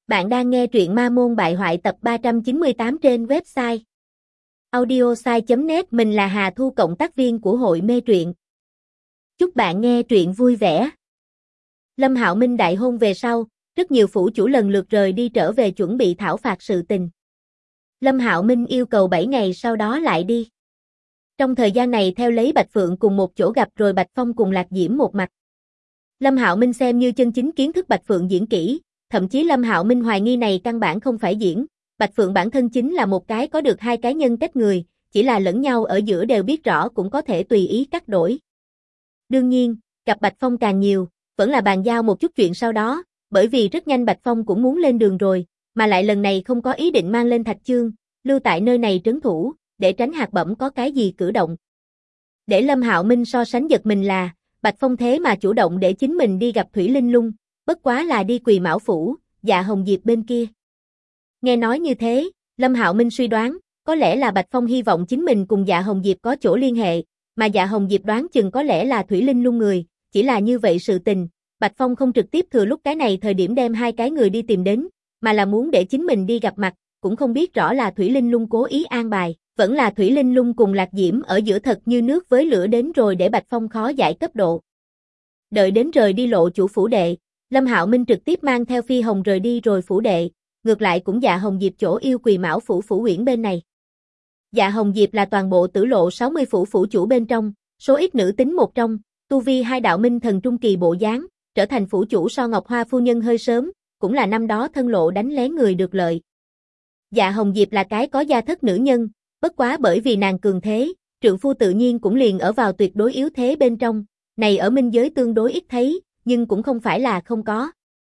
Bạn đang nghe truyện Ma Môn Bại Hoại tập 398 trên website audiosai.net. Mình là Hà Thu, cộng tác viên của hội mê truyện. Chúc bạn nghe truyện vui vẻ. Lâm Hạo Minh đại hôn về sau, rất nhiều phủ chủ lần lượt rời đi trở về chuẩn bị thảo phạt sự tình. Lâm Hạo Minh yêu cầu 7 ngày sau đó lại đi. Trong thời gian này theo lấy Bạch Phượng cùng một chỗ gặp rồi Bạch Phong cùng Lạc Diễm một mặt. Lâm Hạo Minh xem như chân chính kiến thức Bạch Phượng diễn kỹ. Thậm chí Lâm Hạo Minh hoài nghi này căn bản không phải diễn, Bạch Phượng bản thân chính là một cái có được hai cái nhân cách người, chỉ là lẫn nhau ở giữa đều biết rõ cũng có thể tùy ý cắt đổi. Đương nhiên, gặp Bạch Phong càng nhiều, vẫn là bàn giao một chút chuyện sau đó, bởi vì rất nhanh Bạch Phong cũng muốn lên đường rồi, mà lại lần này không có ý định mang lên Thạch Chương, lưu tại nơi này trấn thủ, để tránh hạt bẩm có cái gì cử động. Để Lâm Hạo Minh so sánh giật mình là, Bạch Phong thế mà chủ động để chính mình đi gặp Thủy Linh Lung. Bất quá là đi Quỳ Mão Phủ, Dạ Hồng Diệp bên kia. Nghe nói như thế, Lâm Hạo Minh suy đoán, có lẽ là Bạch Phong hy vọng chính mình cùng Dạ Hồng Diệp có chỗ liên hệ, mà Dạ Hồng Diệp đoán chừng có lẽ là Thủy Linh Lung người, chỉ là như vậy sự tình, Bạch Phong không trực tiếp thừa lúc cái này thời điểm đem hai cái người đi tìm đến, mà là muốn để chính mình đi gặp mặt, cũng không biết rõ là Thủy Linh Lung cố ý an bài, vẫn là Thủy Linh Lung cùng Lạc Diễm ở giữa thật như nước với lửa đến rồi để Bạch Phong khó giải cấp độ. Đợi đến rời đi lộ chủ phủ đệ, Lâm Hạo Minh trực tiếp mang theo Phi Hồng rời đi rồi phủ đệ, ngược lại cũng Dạ Hồng Diệp chỗ yêu Quỳ Mão Phủ Phủ Uyển bên này. Dạ Hồng Diệp là toàn bộ Tử Lộ 60 phủ phủ chủ bên trong, số ít nữ tính một trong, tu vi hai đạo minh thần trung kỳ bộ dáng, trở thành phủ chủ so Ngọc Hoa phu nhân hơi sớm, cũng là năm đó thân lộ đánh lén người được lợi. Dạ Hồng Diệp là cái có gia thất nữ nhân, bất quá bởi vì nàng cường thế, trượng phu tự nhiên cũng liền ở vào tuyệt đối yếu thế bên trong, này ở minh giới tương đối ít thấy, nhưng cũng không phải là không có.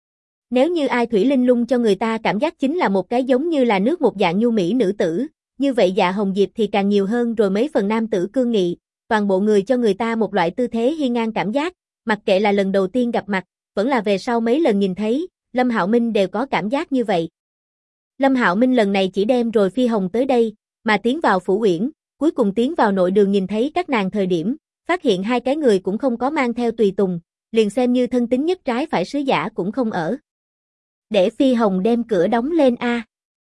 Nếu như ai Thủy Linh Lung cho người ta cảm giác chính là một cái giống như là nước một dạng nhu mỹ nữ tử, như vậy Dạ Hồng Diệp thì càng nhiều hơn rồi mấy phần nam tử cương nghị, toàn bộ người cho người ta một loại tư thế hiên ngang cảm giác, mặc kệ là lần đầu tiên gặp mặt, vẫn là về sau mấy lần nhìn thấy, Lâm Hạo Minh đều có cảm giác như vậy. Lâm Hạo Minh lần này chỉ đem rồi Phi Hồng tới đây, mà tiến vào phủ uyển, cuối cùng tiến vào nội đường nhìn thấy các nàng thời điểm, phát hiện hai cái người cũng không có mang theo tùy tùng, liền xem như thân tín nhất trái phải sứ giả cũng không ở. Để Phi Hồng đem cửa đóng lên a.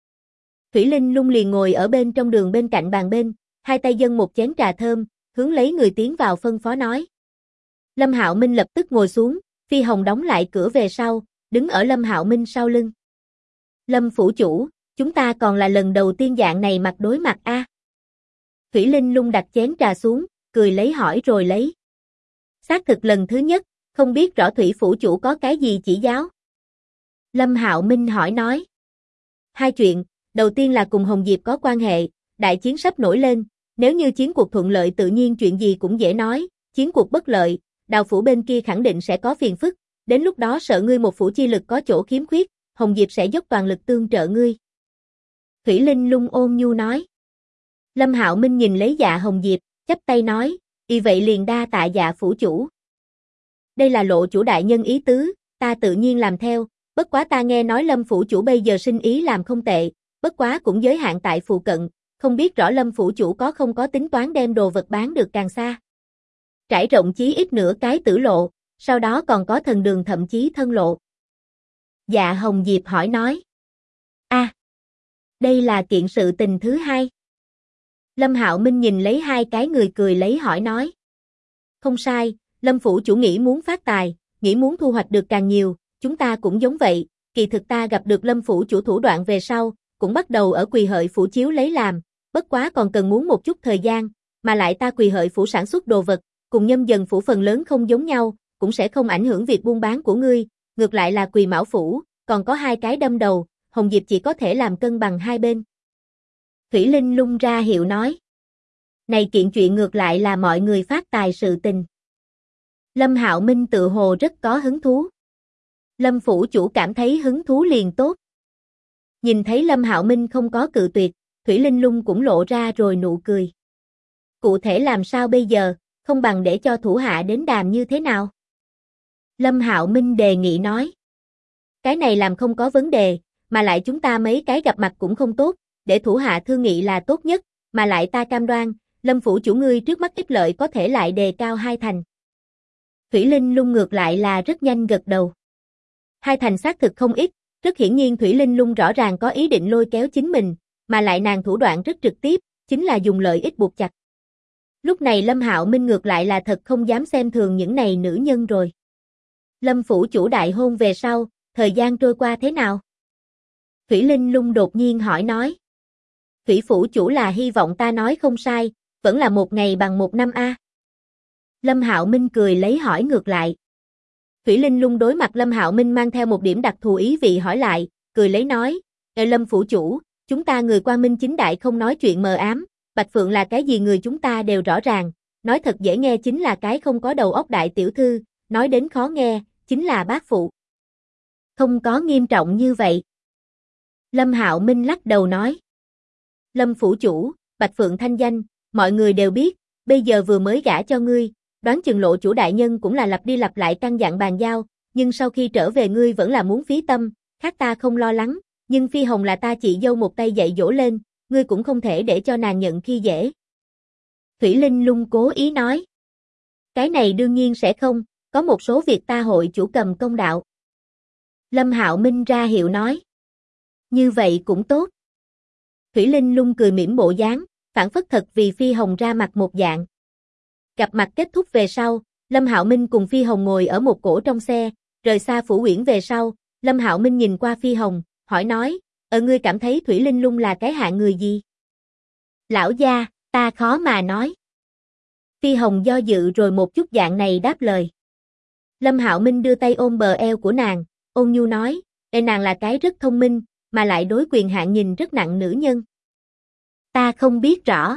Thủy Linh Lung liền ngồi ở bên trong đường bên cạnh bàn bên, hai tay dâng một chén trà thơm, hướng lấy người tiến vào phân phó nói. Lâm Hạo Minh lập tức ngồi xuống, Phi Hồng đóng lại cửa về sau, đứng ở Lâm Hạo Minh sau lưng. Lâm phủ chủ, chúng ta còn là lần đầu tiên dạng này mặt đối mặt a. Thủy Linh Lung đặt chén trà xuống, cười lấy hỏi rồi lấy. Xác thực lần thứ nhất, không biết rõ Thủy phủ chủ có cái gì chỉ giáo. Lâm Hạo Minh hỏi nói. Hai chuyện, đầu tiên là cùng Hồng Diệp có quan hệ, đại chiến sắp nổi lên, nếu như chiến cuộc thuận lợi tự nhiên chuyện gì cũng dễ nói, chiến cuộc bất lợi, Đào phủ bên kia khẳng định sẽ có phiền phức, đến lúc đó sợ ngươi một phủ chi lực có chỗ khiếm khuyết, Hồng Diệp sẽ dốc toàn lực tương trợ ngươi. Thủy Linh Lung ôn nhu nói. Lâm Hạo Minh nhìn lấy Dạ Hồng Diệp, chắp tay nói, y vậy liền đa tạ Dạ phủ chủ. Đây là lộ chủ đại nhân ý tứ, ta tự nhiên làm theo, bất quá ta nghe nói Lâm phủ chủ bây giờ sinh ý làm không tệ, bất quá cũng giới hạn tại phụ cận, không biết rõ Lâm phủ chủ có không có tính toán đem đồ vật bán được càng xa. Trải rộng chí ít nửa cái Tử Lộ, sau đó còn có thần đường thậm chí thân lộ. Dạ Hồng Diệp hỏi nói. Đây là kiện sự tình thứ hai. Lâm Hạo Minh nhìn lấy hai cái người cười lấy hỏi nói. Không sai, Lâm phủ chủ nghĩ muốn phát tài, nghĩ muốn thu hoạch được càng nhiều, chúng ta cũng giống vậy, kỳ thực ta gặp được Lâm phủ chủ thủ đoạn về sau, cũng bắt đầu ở Quỳ Hợi phủ chiếu lấy làm, bất quá còn cần muốn một chút thời gian, mà lại ta Quỳ Hợi phủ sản xuất đồ vật, cùng Nhâm Dần phủ phần lớn không giống nhau, cũng sẽ không ảnh hưởng việc buôn bán của ngươi, ngược lại là Quỳ Mão phủ, còn có hai cái đâm đầu, Hồng Diệp chỉ có thể làm cân bằng hai bên. Thủy Linh Lung ra hiệu nói. Này kiện chuyện ngược lại là mọi người phát tài sự tình. Lâm Hạo Minh tự hồ rất có hứng thú. Lâm phủ chủ cảm thấy hứng thú liền tốt. Nhìn thấy Lâm Hạo Minh không có cự tuyệt, Thủy Linh Lung cũng lộ ra rồi nụ cười. Cụ thể làm sao bây giờ, không bằng để cho thủ hạ đến đàm như thế nào? Lâm Hạo Minh đề nghị nói. Cái này làm không có vấn đề, mà lại chúng ta mấy cái gặp mặt cũng không tốt, để thủ hạ thương nghị là tốt nhất, mà lại ta cam đoan, Lâm phủ chủ ngươi trước mắt ít lợi có thể lại đề cao 2 thành. Thủy Linh Lung ngược lại là rất nhanh gật đầu. 2 thành xác thực không ít, Rất hiển nhiên Thủy Linh Lung rõ ràng có ý định lôi kéo chính mình, mà lại nàng thủ đoạn rất trực tiếp, chính là dùng lợi ích buộc chặt. Lúc này Lâm Hạo Minh ngược lại là thật không dám xem thường những này nữ nhân rồi. Lâm phủ chủ đại hôn về sau, thời gian trôi qua thế nào? Thủy Linh Lung đột nhiên hỏi nói. Thủy phủ chủ là hy vọng ta nói không sai, vẫn là một ngày bằng một năm a. Lâm Hạo Minh cười lấy hỏi ngược lại. Thủy Linh Lung đối mặt Lâm Hạo Minh mang theo một điểm đặc thù ý vị hỏi lại, cười lấy nói, Lâm phủ chủ, chúng ta người quang minh chính đại không nói chuyện mờ ám, Bạch Phượng là cái gì người chúng ta đều rõ ràng, nói thật dễ nghe chính là cái không có đầu óc đại tiểu thư, nói đến khó nghe, chính là bác phụ. Không có nghiêm trọng như vậy. Lâm Hạo Minh lắc đầu nói. Lâm phủ chủ, Bạch Phượng thanh danh, mọi người đều biết, bây giờ vừa mới gả cho ngươi, đoán chừng lộ chủ đại nhân cũng là lặp đi lặp lại căn dặn bàn giao, nhưng sau khi trở về ngươi vẫn là muốn phí tâm, khác ta không lo lắng, nhưng Phi Hồng là ta chị dâu một tay dạy dỗ lên, ngươi cũng không thể để cho nàng nhận khi dễ. Thủy Linh Lung cố ý nói. Cái này đương nhiên sẽ không, có một số việc ta hội chủ cầm công đạo. Lâm Hạo Minh ra hiệu nói. Như vậy cũng tốt. Thủy Linh Lung cười mỉm bộ dáng, phản phất thật vì Phi Hồng ra mặt một dạng. Gặp mặt kết thúc về sau, Lâm Hạo Minh cùng Phi Hồng ngồi ở một cỗ trong xe, rời xa phủ uyển về sau, Lâm Hạo Minh nhìn qua Phi Hồng, hỏi nói, ngươi cảm thấy Thủy Linh Lung là cái hạng người gì? Lão gia, ta khó mà nói. Phi Hồng do dự rồi một chút dạng này đáp lời. Lâm Hạo Minh đưa tay ôm bờ eo của nàng, ôn nhu nói, nàng là cái rất thông minh, mà lại đối quyền hạn nhìn rất nặng nữ nhân. Ta không biết rõ.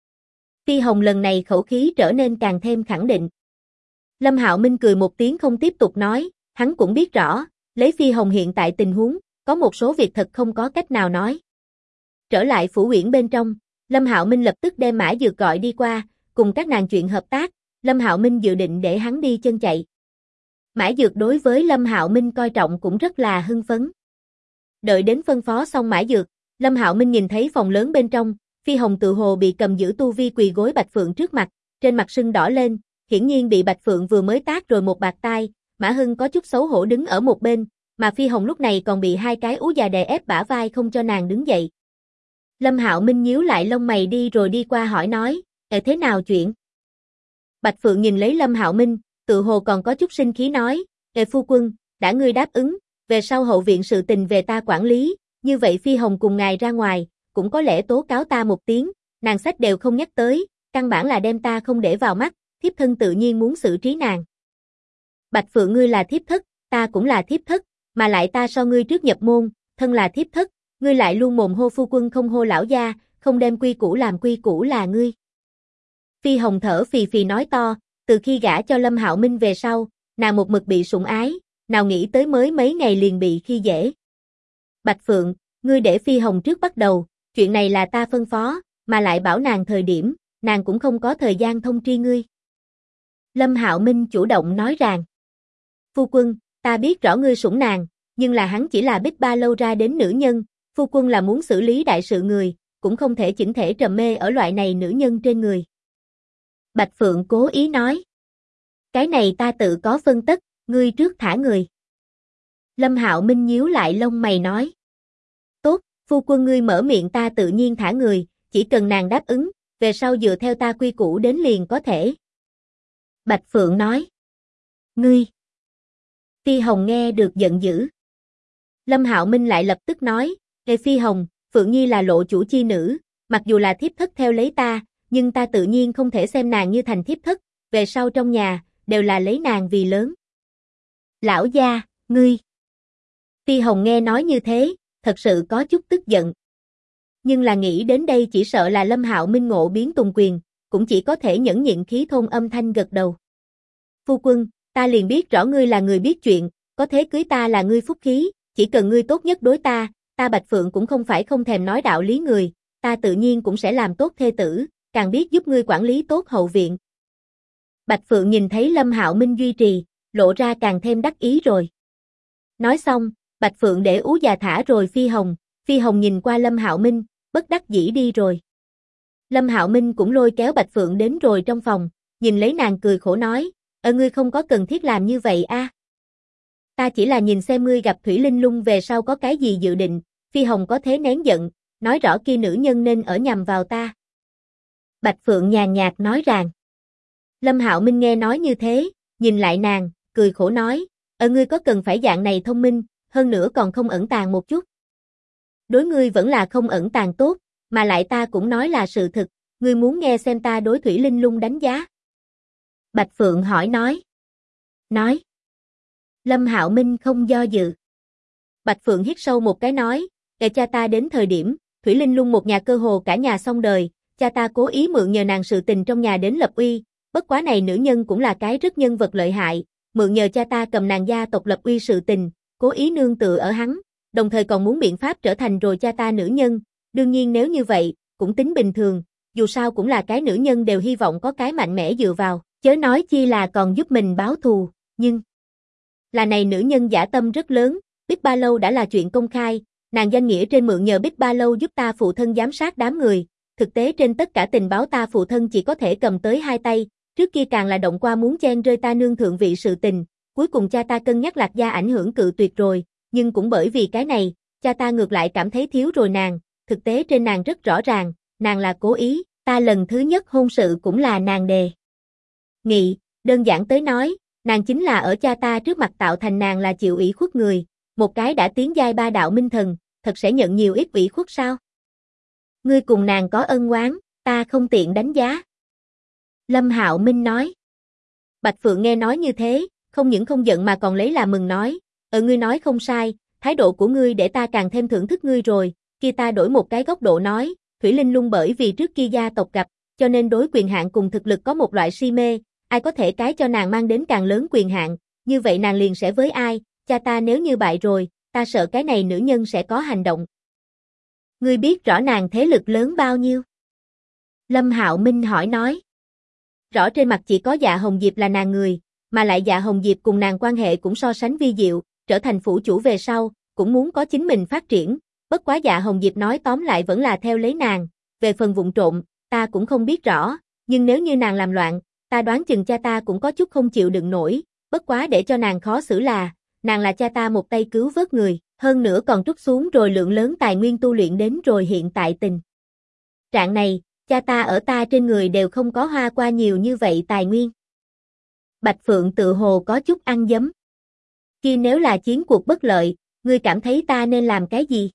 Phi Hồng lần này khẩu khí trở nên càng thêm khẳng định. Lâm Hạo Minh cười một tiếng không tiếp tục nói, hắn cũng biết rõ, lấy Phi Hồng hiện tại tình huống, có một số việc thật không có cách nào nói. Trở lại phủ uyển bên trong, Lâm Hạo Minh lập tức đem Mã Dược gọi đi qua, cùng các nàng chuyện hợp tác, Lâm Hạo Minh dự định để hắn đi chân chạy. Mã Dược đối với Lâm Hạo Minh coi trọng cũng rất là hưng phấn. Đợi đến phân phó xong Mã Dược, Lâm Hạo Minh nhìn thấy phòng lớn bên trong, Phi Hồng tự hồ bị cầm giữ tu vi quỳ gối Bạch Phượng trước mặt, trên mặt sưng đỏ lên, hiển nhiên bị Bạch Phượng vừa mới tát rồi một bạt tai, Mã Hưng có chút xấu hổ đứng ở một bên, mà Phi Hồng lúc này còn bị hai cái ú già đè ép bả vai không cho nàng đứng dậy. Lâm Hạo Minh nhíu lại lông mày đi rồi đi qua hỏi nói, thế nào chuyện? Bạch Phượng nhìn lấy Lâm Hạo Minh, tự hồ còn có chút sinh khí nói, phu quân, đã ngươi đáp ứng, về sau hậu viện sự tình về ta quản lý, như vậy Phi Hồng cùng ngài ra ngoài, cũng có lẽ tố cáo ta một tiếng, nàng sách đều không nhắc tới, căn bản là đem ta không để vào mắt, thiếp thân tự nhiên muốn xử trí nàng. Bạch Phượng ngươi là thiếp thất, ta cũng là thiếp thất, mà lại ta so ngươi trước nhập môn, thân là thiếp thất, ngươi lại luôn mồm hô phu quân không hô lão gia, không đem quy củ làm quy củ là ngươi. Phi Hồng thở phì phì nói to, từ khi gả cho Lâm Hạo Minh về sau, nàng một mực bị sủng ái, nào nghĩ tới mới mấy ngày liền bị khi dễ. Bạch Phượng, ngươi để Phi Hồng trước bắt đầu, chuyện này là ta phân phó, mà lại bảo nàng thời điểm, nàng cũng không có thời gian thông tri ngươi. Lâm Hạo Minh chủ động nói rằng, phu quân, ta biết rõ ngươi sủng nàng, nhưng là hắn chỉ là bích ba lâu ra đến nữ nhân, phu quân là muốn xử lý đại sự người, cũng không thể chỉnh thể trầm mê ở loại này nữ nhân trên người. Bạch Phượng cố ý nói, cái này ta tự có phân tất, ngươi trước thả người. Lâm Hạo Minh nhíu lại lông mày nói, tốt, phu quân ngươi mở miệng ta tự nhiên thả người, chỉ cần nàng đáp ứng, về sau dựa theo ta quy củ đến liền có thể. Bạch Phượng nói, ngươi. Phi Hồng nghe được giận dữ. Lâm Hạo Minh lại lập tức nói, Phi Hồng, Phượng Nhi là lộ chủ chi nữ, mặc dù là thiếp thất theo lấy ta, nhưng ta tự nhiên không thể xem nàng như thành thiếp thất, về sau trong nhà, đều là lấy nàng vì lớn. Lão gia, ngươi. Phi Hồng nghe nói như thế, thật sự có chút tức giận. Nhưng là nghĩ đến đây chỉ sợ là Lâm Hạo Minh ngộ biến tùng quyền, cũng chỉ có thể nhẫn nhịn khí thôn âm thanh gật đầu. Phu quân, ta liền biết rõ ngươi là người biết chuyện, có thế cưới ta là ngươi phúc khí, chỉ cần ngươi tốt nhất đối ta, ta Bạch Phượng cũng không phải không thèm nói đạo lý người, ta tự nhiên cũng sẽ làm tốt thê tử, càng biết giúp ngươi quản lý tốt hậu viện. Bạch Phượng nhìn thấy Lâm Hạo Minh duy trì, lộ ra càng thêm đắc ý rồi. Nói xong, Bạch Phượng để ú già thả rồi Phi Hồng nhìn qua Lâm Hạo Minh, bất đắc dĩ đi rồi. Lâm Hạo Minh cũng lôi kéo Bạch Phượng đến rồi trong phòng, nhìn lấy nàng cười khổ nói, ngươi không có cần thiết làm như vậy a. ta chỉ là nhìn xem ngươi gặp Thủy Linh Lung về sau có cái gì dự định, Phi Hồng có thế nén giận, nói rõ kia nữ nhân nên ở nhằm vào ta. Bạch Phượng nhàn nhạt nói rằng. Lâm Hạo Minh nghe nói như thế, nhìn lại nàng, cười khổ nói, ngươi có cần phải dạng này thông minh, hơn nữa còn không ẩn tàng một chút. Đối ngươi vẫn là không ẩn tàng tốt, mà lại ta cũng nói là sự thực, ngươi muốn nghe xem ta đối Thủy Linh Lung đánh giá. Bạch Phượng hỏi nói. Nói. Lâm Hạo Minh không do dự. Bạch Phượng hít sâu một cái nói, để cha ta đến thời điểm, Thủy Linh Lung một nhà cơ hồ cả nhà xong đời, cha ta cố ý mượn nhờ nàng sự tình trong nhà đến lập uy, bất quá này nữ nhân cũng là cái rất nhân vật lợi hại, mượn nhờ cha ta cầm nàng gia tộc lập uy sự tình, cố ý nương tựa ở hắn, đồng thời còn muốn biện pháp trở thành rồi cha ta nữ nhân, đương nhiên nếu như vậy, cũng tính bình thường, dù sao cũng là cái nữ nhân đều hy vọng có cái mạnh mẽ dựa vào, chớ nói chi là còn giúp mình báo thù, nhưng là này nữ nhân dã tâm rất lớn, Bích Ba Lâu đã là chuyện công khai, nàng danh nghĩa trên mượn nhờ Bích Ba Lâu giúp ta phụ thân giám sát đám người, thực tế trên tất cả tình báo ta phụ thân chỉ có thể cầm tới hai tay, trước kia càng là động qua muốn chen rơi ta nương thượng vị sự tình, cuối cùng cha ta cân nhắc Lạc gia ảnh hưởng cự tuyệt rồi, nhưng cũng bởi vì cái này, cha ta ngược lại cảm thấy thiếu rồi nàng, thực tế trên nàng rất rõ ràng, nàng là cố ý, ta lần thứ nhất hôn sự cũng là nàng đề nghị, đơn giản tới nói, nàng chính là ở cha ta trước mặt tạo thành nàng là chịu ủy khuất người, một cái đã tiến giai ba đạo minh thần, thật sẽ nhận nhiều ít ủy khuất sao? Ngươi cùng nàng có ân oán, ta không tiện đánh giá. Lâm Hạo Minh nói. Bạch Phượng nghe nói như thế, không những không giận mà còn lấy làm mừng nói, ngươi nói không sai, thái độ của ngươi để ta càng thêm thưởng thức ngươi rồi, kia ta đổi một cái góc độ nói, Thủy Linh Lung bởi vì trước kia gia tộc gặp, cho nên đối quyền hạn cùng thực lực có một loại si mê, ai có thể cái cho nàng mang đến càng lớn quyền hạn, như vậy nàng liền sẽ với ai, cha ta nếu như bại rồi, ta sợ cái này nữ nhân sẽ có hành động. Ngươi biết rõ nàng thế lực lớn bao nhiêu? Lâm Hạo Minh hỏi nói. Rõ trên mặt chỉ có Dạ Hồng Diệp là nàng người, mà lại Dạ Hồng Diệp cùng nàng quan hệ cũng so sánh vi diệu, trở thành phủ chủ về sau, cũng muốn có chính mình phát triển, bất quá Dạ Hồng Diệp nói tóm lại vẫn là theo lấy nàng, về phần vụng trộm, ta cũng không biết rõ, nhưng nếu như nàng làm loạn, ta đoán chừng cha ta cũng có chút không chịu đựng nổi, bất quá để cho nàng khó xử là, nàng là cha ta một tay cứu vớt người, hơn nữa còn trút xuống rồi lượng lớn tài nguyên tu luyện đến rồi hiện tại tình trạng này, cha ta ở ta trên người đều không có hoa qua nhiều như vậy tài nguyên. Bạch Phượng tự hồ có chút ăn dấm. Kia nếu là chiến cuộc bất lợi, ngươi cảm thấy ta nên làm cái gì?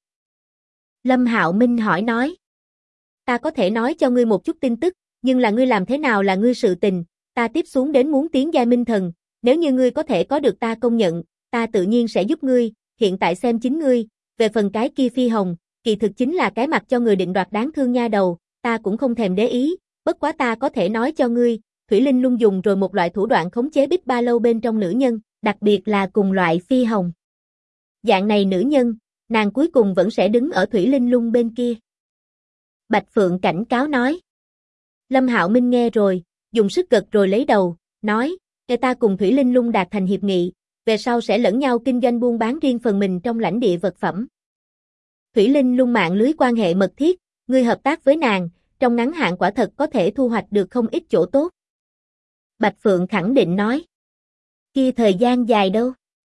Lâm Hạo Minh hỏi nói. Ta có thể nói cho ngươi một chút tin tức, nhưng là ngươi làm thế nào là ngươi sự tình, ta tiếp xuống đến muốn tiến giai minh thần, nếu như ngươi có thể có được ta công nhận, ta tự nhiên sẽ giúp ngươi, hiện tại xem chính ngươi, về phần cái kia Phi Hồng, kỳ thực chính là cái mặt cho người định đoạt đáng thương nha đầu, ta cũng không thèm để ý, bất quá ta có thể nói cho ngươi, Thủy Linh Lung dùng rồi một loại thủ đoạn khống chế Bích Ba Lâu bên trong nữ nhân, đặc biệt là cùng loại Phi Hồng. Dạng này nữ nhân, nàng cuối cùng vẫn sẽ đứng ở Thủy Linh Lung bên kia. Bạch Phượng cảnh cáo nói. Lâm Hạo Minh nghe rồi, dùng sức gật rồi lấy đầu, nói, để ta cùng Thủy Linh Lung đạt thành hiệp nghị, về sau sẽ lẫn nhau kinh doanh buôn bán riêng phần mình trong lãnh địa vật phẩm. Thủy Linh Lung mạng lưới quan hệ mật thiết, ngươi hợp tác với nàng, trong ngắn hạn quả thật có thể thu hoạch được không ít chỗ tốt. Bạch Phượng khẳng định nói. Kia thời gian dài đâu?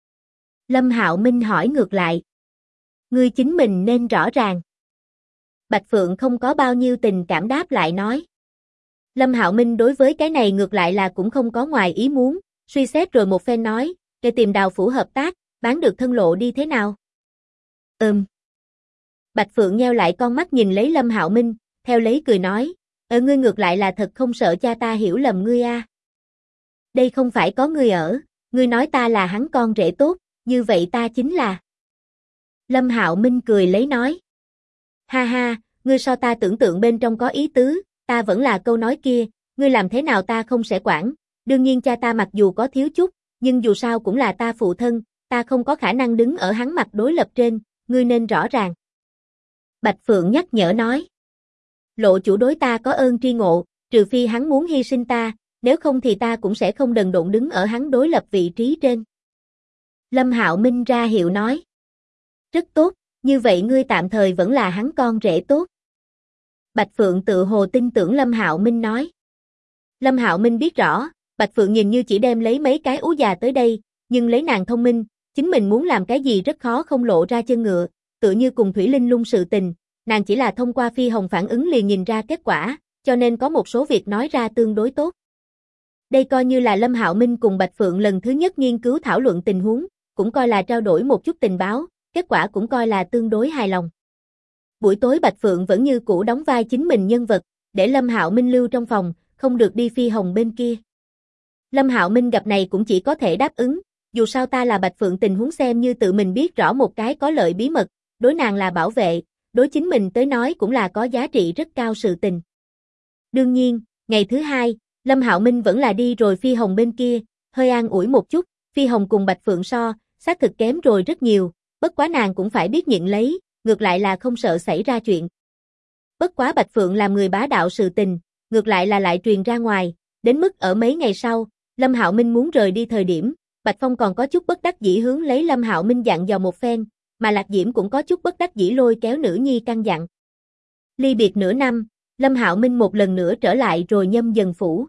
Lâm Hạo Minh hỏi ngược lại. Ngươi chính mình nên rõ ràng. Bạch Phượng không có bao nhiêu tình cảm đáp lại nói. Lâm Hạo Minh đối với cái này ngược lại là cũng không có ngoài ý muốn, suy xét rồi một phen nói, để tìm Đào phủ hợp tác, bán được thân lộ đi thế nào? Bạch Phượng nheo lại con mắt nhìn lấy Lâm Hạo Minh, theo lấy cười nói, ngươi ngược lại là thật không sợ cha ta hiểu lầm ngươi a. Đây không phải có ngươi ở, ngươi nói ta là hắn con rể tốt, như vậy ta chính là. Lâm Hạo Minh cười lấy nói. Ha ha, ngươi so ta tưởng tượng bên trong có ý tứ, ta vẫn là câu nói kia, ngươi làm thế nào ta không sẽ quản, đương nhiên cha ta mặc dù có thiếu chút, nhưng dù sao cũng là ta phụ thân, ta không có khả năng đứng ở hắn mặt đối lập trên, ngươi nên rõ ràng. Bạch Phượng nhắc nhở nói. Lộ chủ đối ta có ơn tri ngộ, trừ phi hắn muốn hy sinh ta, nếu không thì ta cũng sẽ không đần độn đứng ở hắn đối lập vị trí trên. Lâm Hạo Minh ra hiệu nói. Rất tốt, như vậy ngươi tạm thời vẫn là hắn con rể tốt. Bạch Phượng tự hồ tin tưởng Lâm Hạo Minh nói. Lâm Hạo Minh biết rõ, Bạch Phượng nhìn như chỉ đem lấy mấy cái ú già tới đây, nhưng lấy nàng thông minh, Chính mình muốn làm cái gì rất khó không lộ ra chân ngựa, tựa như cùng Thủy Linh Lung sự tình, nàng chỉ là thông qua Phi Hồng phản ứng liền nhìn ra kết quả, cho nên có một số việc nói ra tương đối tốt. Đây coi như là Lâm Hạo Minh cùng Bạch Phượng lần thứ nhất nghiên cứu thảo luận tình huống, cũng coi là trao đổi một chút tình báo, kết quả cũng coi là tương đối hài lòng. Buổi tối Bạch Phượng vẫn như cũ đóng vai chính mình nhân vật, để Lâm Hạo Minh lưu trong phòng, không được đi Phi Hồng bên kia. Lâm Hạo Minh gặp này cũng chỉ có thể đáp ứng, dù sao ta là Bạch Phượng tình huống xem như tự mình biết rõ một cái có lợi bí mật, đối nàng là bảo vệ, đối chính mình tới nói cũng là có giá trị rất cao sự tình. Đương nhiên, ngày thứ hai, Lâm Hạo Minh vẫn là đi rồi Phi Hồng bên kia, hơi an ủi một chút, Phi Hồng cùng Bạch Phượng so, xác thực kém rồi rất nhiều, bất quá nàng cũng phải biết nhận lấy, ngược lại là không sợ xảy ra chuyện. Bất quá Bạch Phượng làm người bá đạo sự tình, ngược lại là lại truyền ra ngoài, đến mức ở mấy ngày sau, Lâm Hạo Minh muốn rời đi thời điểm, Bạch Phong còn có chút bất đắc dĩ hướng lấy Lâm Hạo Minh dặn dò một phen, mà Lạc Diễm cũng có chút bất đắc dĩ lôi kéo nữ nhi căn dặn. Ly biệt nửa năm, Lâm Hạo Minh một lần nữa trở lại rồi Nhâm Dần phủ.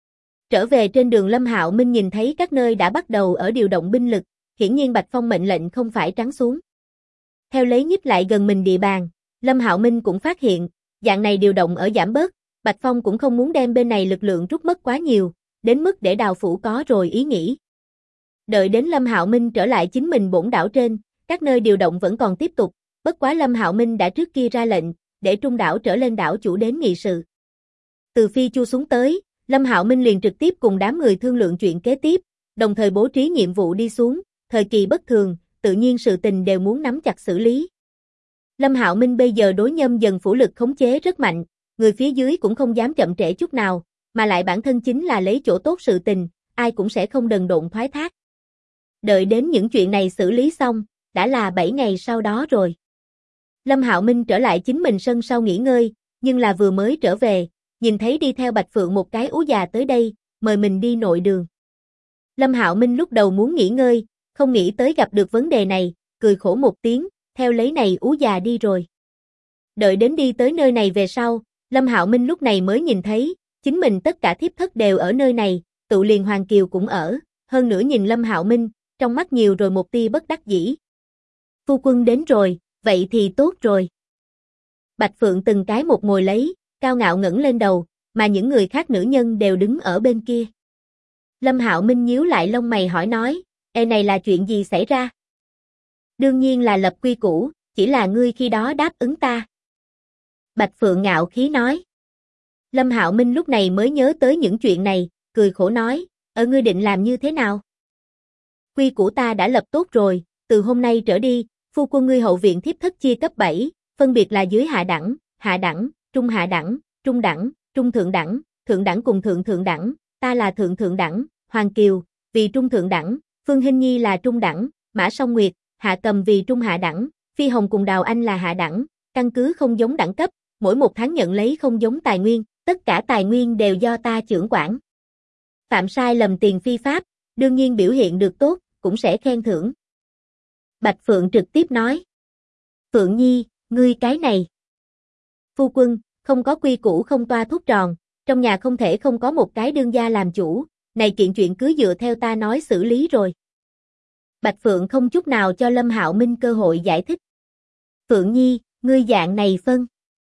Trở về trên đường Lâm Hạo Minh nhìn thấy các nơi đã bắt đầu ở điều động binh lực, hiển nhiên Bạch Phong mệnh lệnh không phải trắng xuống. Theo lấy nhích lại gần mình địa bàn, Lâm Hạo Minh cũng phát hiện, dạng này điều động ở giảm bớt, Bạch Phong cũng không muốn đem bên này lực lượng rút mất quá nhiều, đến mức để Đào phủ có rồi ý nghĩ. Đợi đến Lâm Hạo Minh trở lại chính mình bổn đảo trên, các nơi điều động vẫn còn tiếp tục, bất quá Lâm Hạo Minh đã trước kia ra lệnh, để Trung đảo trở lên đảo chủ đến nghị sự. Từ Phi Chu xuống tới, Lâm Hạo Minh liền trực tiếp cùng đám người thương lượng chuyện kế tiếp, đồng thời bố trí nhiệm vụ đi xuống, thời kỳ bất thường, tự nhiên sự tình đều muốn nắm chặt xử lý. Lâm Hạo Minh bây giờ đối Nhâm Dần phủ lực khống chế rất mạnh, người phía dưới cũng không dám chậm trễ chút nào, mà lại bản thân chính là lấy chỗ tốt sự tình, ai cũng sẽ không đần độn thoái thác. Đợi đến những chuyện này xử lý xong, đã là 7 ngày sau đó rồi. Lâm Hạo Minh trở lại chính mình sân sau nghỉ ngơi, nhưng là vừa mới trở về, nhìn thấy đi theo Bạch Phượng một cái ú già tới đây, mời mình đi nội đường. Lâm Hạo Minh lúc đầu muốn nghỉ ngơi, không nghĩ tới gặp được vấn đề này, cười khổ một tiếng, theo lấy này ú già đi rồi. Đợi đến đi tới nơi này về sau, Lâm Hạo Minh lúc này mới nhìn thấy, chính mình tất cả thiếp thất đều ở nơi này, tụ liền Hoàng Kiều cũng ở, hơn nữa nhìn Lâm Hạo Minh, trong mắt nhiều rồi một tia bất đắc dĩ. Phu quân đến rồi, vậy thì tốt rồi. Bạch Phượng từng cái một ngồi lấy, cao ngạo ngẩng lên đầu, mà những người khác nữ nhân đều đứng ở bên kia. Lâm Hạo Minh nhíu lại lông mày hỏi nói, này là chuyện gì xảy ra? Đương nhiên là lập quy củ, chỉ là ngươi khi đó đáp ứng ta. Bạch Phượng ngạo khí nói. Lâm Hạo Minh lúc này mới nhớ tới những chuyện này, cười khổ nói, ngươi định làm như thế nào? Quy củ ta đã lập tốt rồi, từ hôm nay trở đi, phu quân ngươi hậu viện thiếp thất chia cấp 7, phân biệt là dưới hạ đẳng, trung hạ đẳng, trung đẳng, trung thượng đẳng cùng thượng thượng đẳng, ta là thượng thượng đẳng, Hoàng Kiều, vì trung thượng đẳng, Phương Hinh Nhi là trung đẳng, Mã Song Nguyệt, Hạ Cầm vì trung hạ đẳng, Phi Hồng cùng Đào Anh là hạ đẳng, căn cứ không giống đẳng cấp, mỗi một tháng nhận lấy không giống tài nguyên, tất cả tài nguyên đều do ta chưởng quản. Phạm sai lầm tiền phi pháp, đương nhiên biểu hiện được tốt, cũng sẽ khen thưởng. Bạch Phượng trực tiếp nói. Phượng Nhi, ngươi cái này. Phu quân, không có quy củ không toa thuốc tròn, trong nhà không thể không có một cái đương gia làm chủ, này kiện chuyện cứ dựa theo ta nói xử lý rồi. Bạch Phượng không chút nào cho Lâm Hạo Minh cơ hội giải thích. Phượng Nhi, ngươi dạng này phân.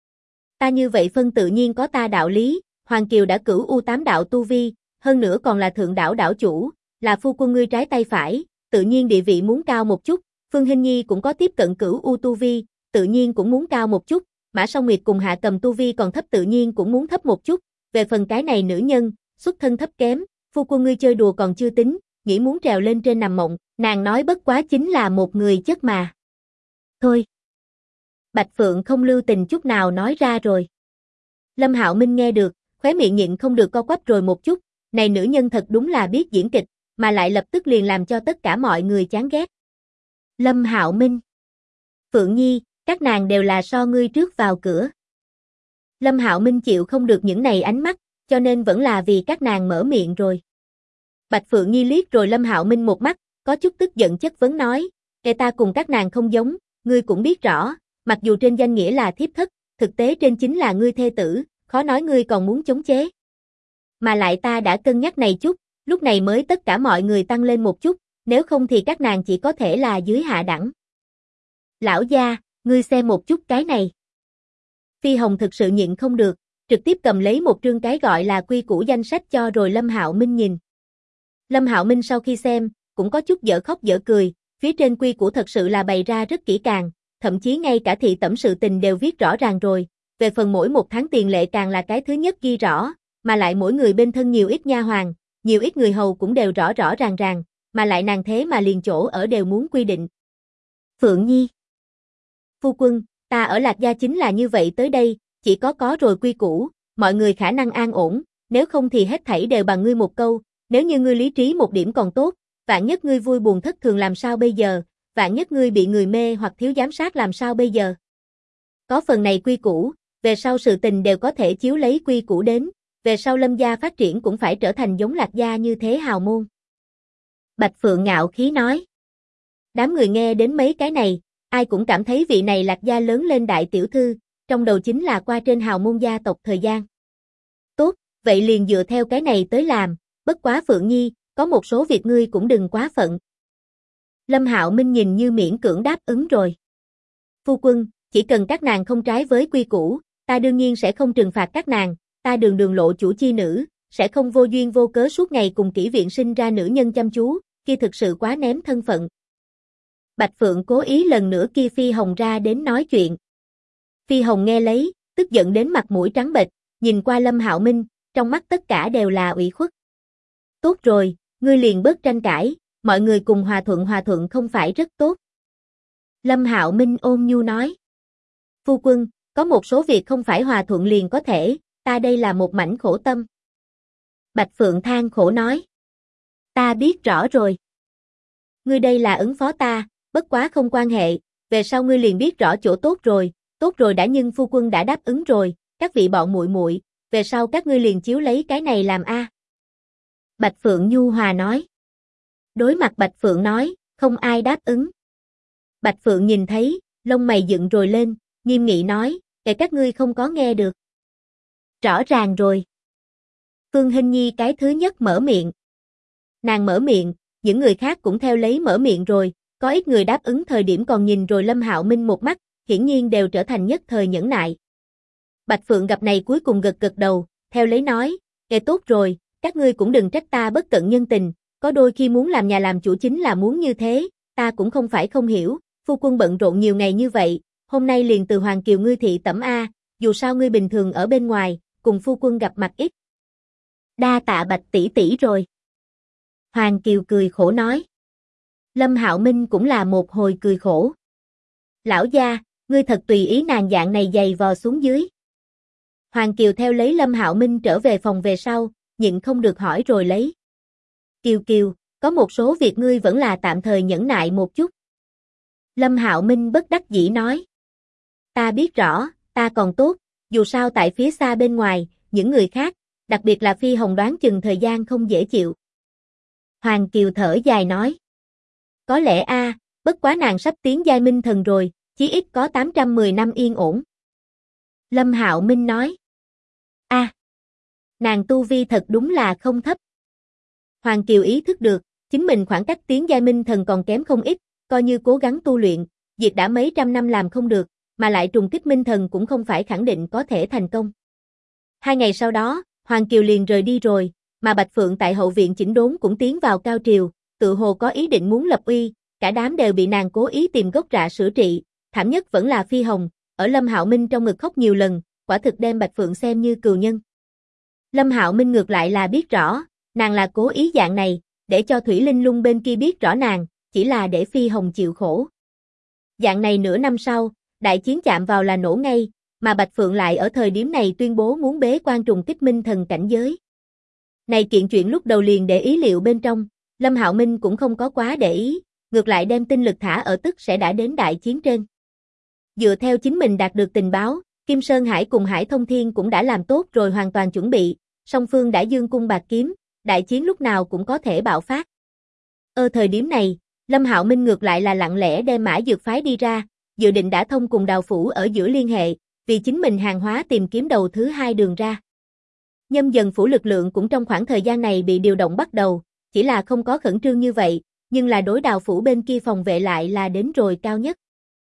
Ta như vậy phân tự nhiên có ta đạo lý, Hoàng Kiều đã cửu U8 đạo tu vi, hơn nữa còn là thượng đảo đảo chủ, là phu quân ngươi trái tay phải, tự nhiên địa vị muốn cao một chút, Phương Hinh Nhi cũng có tiếp cận cửu U tu vi, tự nhiên cũng muốn cao một chút, Mã Song Nguyệt cùng Hạ Cầm tu vi còn thấp tự nhiên cũng muốn thấp một chút, về phần cái này nữ nhân, xuất thân thấp kém, phu quân ngươi chơi đùa còn chưa tính, nghĩ muốn trèo lên trên nằm mộng, nàng nói bất quá chính là một người chất mà. Thôi. Bạch Phượng không lưu tình chút nào nói ra rồi. Lâm Hạo Minh nghe được, khóe miệng nhịn không được co quắp rồi một chút, này nữ nhân thật đúng là biết diễn kịch, mà lại lập tức liền làm cho tất cả mọi người chán ghét. Lâm Hạo Minh. Phượng Nhi, các nàng đều là so ngươi trước vào cửa. Lâm Hạo Minh chịu không được những này ánh mắt, cho nên vẫn là vì các nàng mở miệng rồi. Bạch Phượng Nhi liếc rồi Lâm Hạo Minh một mắt, có chút tức giận chất vấn nói, ta cùng các nàng không giống, ngươi cũng biết rõ, mặc dù trên danh nghĩa là thiếp thất, thực tế trên chính là ngươi thê tử, khó nói ngươi còn muốn chống chế. Mà lại ta đã cân nhắc này chút, lúc này mới tất cả mọi người tăng lên một chút, nếu không thì các nàng chỉ có thể là dưới hạ đẳng. Lão gia, ngươi xem một chút cái này. Phi Hồng thực sự nhịn không được, trực tiếp cầm lấy một trương cái gọi là quy củ danh sách cho rồi Lâm Hạo Minh nhìn. Lâm Hạo Minh sau khi xem, cũng có chút dở khóc dở cười, phía trên quy củ thật sự là bày ra rất kỹ càng, thậm chí ngay cả thị tẩm sự tình đều viết rõ ràng rồi, về phần mỗi một tháng tiền lệ càng là cái thứ nhất ghi rõ, mà lại mỗi người bên thân nhiều ít nha hoàn, nhiều ít người hầu cũng đều rõ rõ ràng ràng, mà lại nàng thế mà liền chỗ ở đều muốn quy định. Phượng Nhi. Phu quân, ta ở Lạc Gia chính là như vậy tới đây, chỉ có rồi quy củ, mọi người khả năng an ổn, nếu không thì hết thảy đều bằng ngươi một câu, nếu như ngươi lý trí một điểm còn tốt, vạn nhất ngươi vui buồn thất thường làm sao bây giờ, vạn nhất ngươi bị người mê hoặc thiếu giám sát làm sao bây giờ. Có phần này quy củ, về sau sự tình đều có thể chiếu lấy quy củ đến, về sau Lâm gia phát triển cũng phải trở thành giống Lạc Gia như thế hào môn. Bạch Phượng ngạo khí nói. Đám người nghe đến mấy cái này, ai cũng cảm thấy vị này Lạc Gia lớn lên đại tiểu thư, trong đầu chính là qua trên hào môn gia tộc thời gian. Tốt, vậy liền dựa theo cái này tới làm, bất quá Phượng Nhi, có một số việc ngươi cũng đừng quá phận. Lâm Hạo Minh nhìn như miễn cưỡng đáp ứng rồi. Phu quân, chỉ cần các nàng không trái với quy củ, ta đương nhiên sẽ không trừng phạt các nàng, ta đường lộ chủ chi nữ, sẽ không vô duyên vô cớ suốt ngày cùng kỹ viện sinh ra nữ nhân chăm chú, kia thực sự quá ném thân phận. Bạch Phượng cố ý lần nữa kia Phi Hồng ra đến nói chuyện. Phi Hồng nghe lấy, tức giận đến mặt mũi trắng bệch, nhìn qua Lâm Hạo Minh, trong mắt tất cả đều là ủy khuất. Tốt rồi, ngươi liền bớt tranh cãi, mọi người cùng hòa thuận không phải rất tốt. Lâm Hạo Minh ôn nhu nói. Phu quân, có một số việc không phải hòa thuận liền có thể, ta đây là một mảnh khổ tâm. Bạch Phượng than khổ nói. Ta biết rõ rồi. Ngươi đây là ứng phó ta, bất quá không quan hệ, về sau ngươi liền biết rõ chỗ tốt rồi đã nhưng phu quân đã đáp ứng rồi, các vị bọn muội muội, về sau các ngươi liền chiếu lấy cái này làm a. Bạch Phượng nhu hòa nói. Đối mặt Bạch Phượng nói, không ai đáp ứng. Bạch Phượng nhìn thấy, lông mày dựng rồi lên, nghiêm nghị nói, để các ngươi không có nghe được. Rõ ràng rồi. Phương Hinh Nhi cái thứ nhất mở miệng. Nàng mở miệng, những người khác cũng theo lấy mở miệng rồi, có ít người đáp ứng thời điểm còn nhìn rồi Lâm Hạo Minh một mắt, hiển nhiên đều trở thành nhất thời nhẫn nại. Bạch Phượng gặp này cuối cùng gật đầu, theo lấy nói, tốt rồi, các ngươi cũng đừng trách ta bất cận nhân tình, có đôi khi muốn làm nhà làm chủ chính là muốn như thế, ta cũng không phải không hiểu, phu quân bận rộn nhiều ngày như vậy, hôm nay liền từ Hoàng Kiều ngươi thị tẩm a, dù sao ngươi bình thường ở bên ngoài, cùng phu quân gặp mặt ít. Đa tạ Bạch tỷ tỷ rồi. Hoàng Kiều cười khổ nói. Lâm Hạo Minh cũng là một hồi cười khổ. Lão gia, ngươi thật tùy ý nàng dạng này giày vò xuống dưới. Hoàng Kiều theo lấy Lâm Hạo Minh trở về phòng về sau, nhịn không được hỏi rồi lấy. Kiều Kiều, có một số việc ngươi vẫn là tạm thời nhẫn nại một chút. Lâm Hạo Minh bất đắc dĩ nói. Ta biết rõ, ta còn tốt, dù sao tại phía xa bên ngoài, những người khác, đặc biệt là Phi Hồng đoán chừng thời gian không dễ chịu. Hoàng Kiều thở dài nói. Có lẽ bất quá nàng sắp tiến giai minh thần rồi, chí ít có 810 năm yên ổn. Lâm Hạo Minh nói. Nàng tu vi thật đúng là không thấp. Hoàng Kiều ý thức được, chính mình khoảng cách tiến giai minh thần còn kém không ít, coi như cố gắng tu luyện, việc đã mấy trăm năm làm không được, mà lại trùng kích minh thần cũng không phải khẳng định có thể thành công. 2 ngày sau đó, Hoàng Kiều liền rời đi rồi, mà Bạch Phượng tại hậu viện chỉnh đốn cũng tiến vào cao triều, tự hồ có ý định muốn lập uy, cả đám đều bị nàng cố ý tìm gốc rạ sửa trị, thảm nhất vẫn là Phi Hồng, ở Lâm Hạo Minh trong ngực khóc nhiều lần, quả thực đem Bạch Phượng xem như cừu nhân. Lâm Hạo Minh ngược lại là biết rõ, nàng là cố ý dạng này, để cho Thủy Linh Lung bên kia biết rõ nàng, chỉ là để Phi Hồng chịu khổ. Dạng này nửa năm sau, đại chiến chạm vào là nổ ngay, mà Bạch Phượng lại ở thời điểm này tuyên bố muốn bế quan trùng kích minh thần cảnh giới. Này kiện chuyện lúc đầu liền để ý liệu bên trong, Lâm Hạo Minh cũng không có quá để ý, ngược lại đem tinh lực thả ở tức sẽ đã đến đại chiến trên. Dựa theo chính mình đạt được tình báo, Kim Sơn Hải cùng Hải Thông Thiên cũng đã làm tốt rồi hoàn toàn chuẩn bị, song phương đã dương cung bạc kiếm, đại chiến lúc nào cũng có thể bạo phát. Ở thời điểm này, Lâm Hạo Minh ngược lại là lặng lẽ đem Mã Dược phái đi ra, dự định đã thông cùng Đào phủ ở giữa liên hệ, vì chính mình hàng hóa tìm kiếm đầu thứ 2 đường ra. Nhâm Dần phủ lực lượng cũng trong khoảng thời gian này bị điều động bắt đầu, chỉ là không có khẩn trương như vậy, nhưng là đối Đào phủ bên kia phòng vệ lại là đến rồi cao nhất.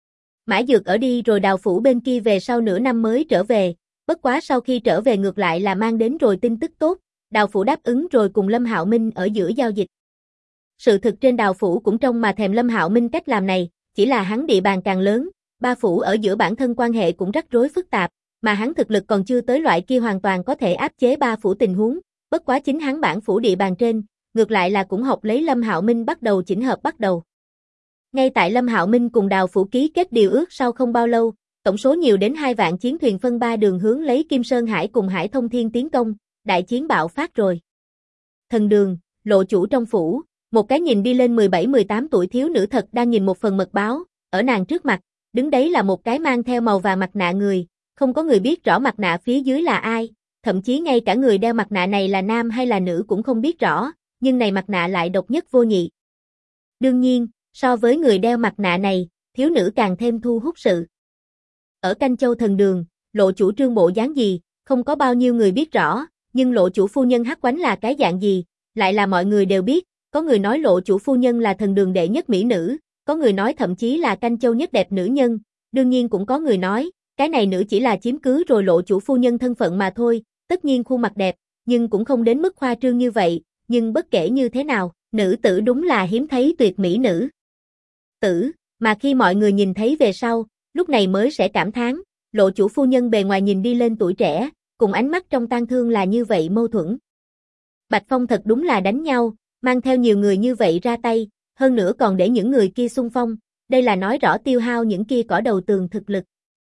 Mã Dược ở đi rồi Đào phủ bên kia về sau nửa năm mới trở về, bất quá sau khi trở về ngược lại là mang đến rồi tin tức tốt, Đào phủ đáp ứng rồi cùng Lâm Hạo Minh ở giữa giao dịch. Sự thực trên Đào phủ cũng trông mà thèm Lâm Hạo Minh cách làm này, chỉ là hắn địa bàn càng lớn, ba phủ ở giữa bản thân quan hệ cũng rắc rối phức tạp, mà hắn thực lực còn chưa tới loại kia hoàn toàn có thể áp chế ba phủ tình huống, bất quá chính hắn bản phủ địa bàn trên, ngược lại là cũng học lấy Lâm Hạo Minh bắt đầu chỉnh hợp bắt đầu. Ngay tại Lâm Hạo Minh cùng Đào phủ ký kết điều ước sau không bao lâu, tổng số nhiều đến 2 vạn chiến thuyền phân 3 đường hướng lấy Kim Sơn Hải cùng Hải Thông Thiên tiến công, đại chiến bạo phát rồi. Thần Đường, lộ chủ trong phủ, một cái nhìn đi lên 17-18 tuổi thiếu nữ thật đang nhìn một phần mật báo, ở nàng trước mặt, đứng đấy là một cái mang theo màu vàng mặt nạ người, không có người biết rõ mặt nạ phía dưới là ai, thậm chí ngay cả người đeo mặt nạ này là nam hay là nữ cũng không biết rõ, nhưng này mặt nạ lại độc nhất vô nhị. Đương nhiên, so với người đeo mặt nạ này, thiếu nữ càng thêm thu hút sự. Ở Canh Châu Thần Đường, lộ chủ trương bộ dáng gì, không có bao nhiêu người biết rõ, nhưng lộ chủ phu nhân Hắc Oánh là cái dạng gì, lại là mọi người đều biết, có người nói lộ chủ phu nhân là Thần Đường đệ nhất mỹ nữ, có người nói thậm chí là Canh Châu nhất đẹp nữ nhân, đương nhiên cũng có người nói, cái này nữ chỉ là chiếm cứ rồi lộ chủ phu nhân thân phận mà thôi, tất nhiên khuôn mặt đẹp, nhưng cũng không đến mức khoa trương như vậy, nhưng bất kể như thế nào, nữ tử đúng là hiếm thấy tuyệt mỹ nữ tử, mà khi mọi người nhìn thấy về sau, lúc này mới sẽ cảm thán, lộ chủ phu nhân bề ngoài nhìn đi lên tuổi trẻ, cùng ánh mắt trong tang thương là như vậy mâu thuẫn. Bạch Phong thật đúng là đánh nhau, mang theo nhiều người như vậy ra tay, hơn nữa còn để những người kia xung phong, đây là nói rõ tiêu hao những kia cỏ đầu tường thực lực.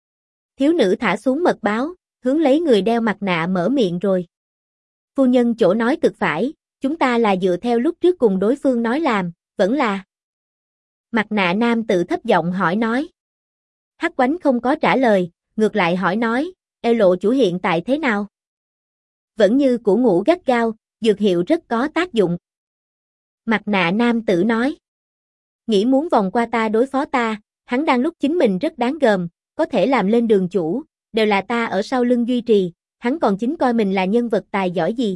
Thiếu nữ thả xuống mật báo, hướng lấy người đeo mặt nạ mở miệng rồi. Phu nhân chỗ nói cực phải, chúng ta là dựa theo lúc trước cùng đối phương nói làm, vẫn là. Mặt nạ nam tự thấp giọng hỏi nói. Hắc Oánh không có trả lời, ngược lại hỏi nói, lộ chủ hiện tại thế nào? Vẫn như cũ ngủ gắt gao, dược hiệu rất có tác dụng. Mặt nạ nam tử nói. Nghĩ muốn vòng qua ta đối phó ta, hắn đang lúc chính mình rất đáng gờm, có thể làm lên đường chủ, đều là ta ở sau lưng duy trì, hắn còn chính coi mình là nhân vật tài giỏi gì.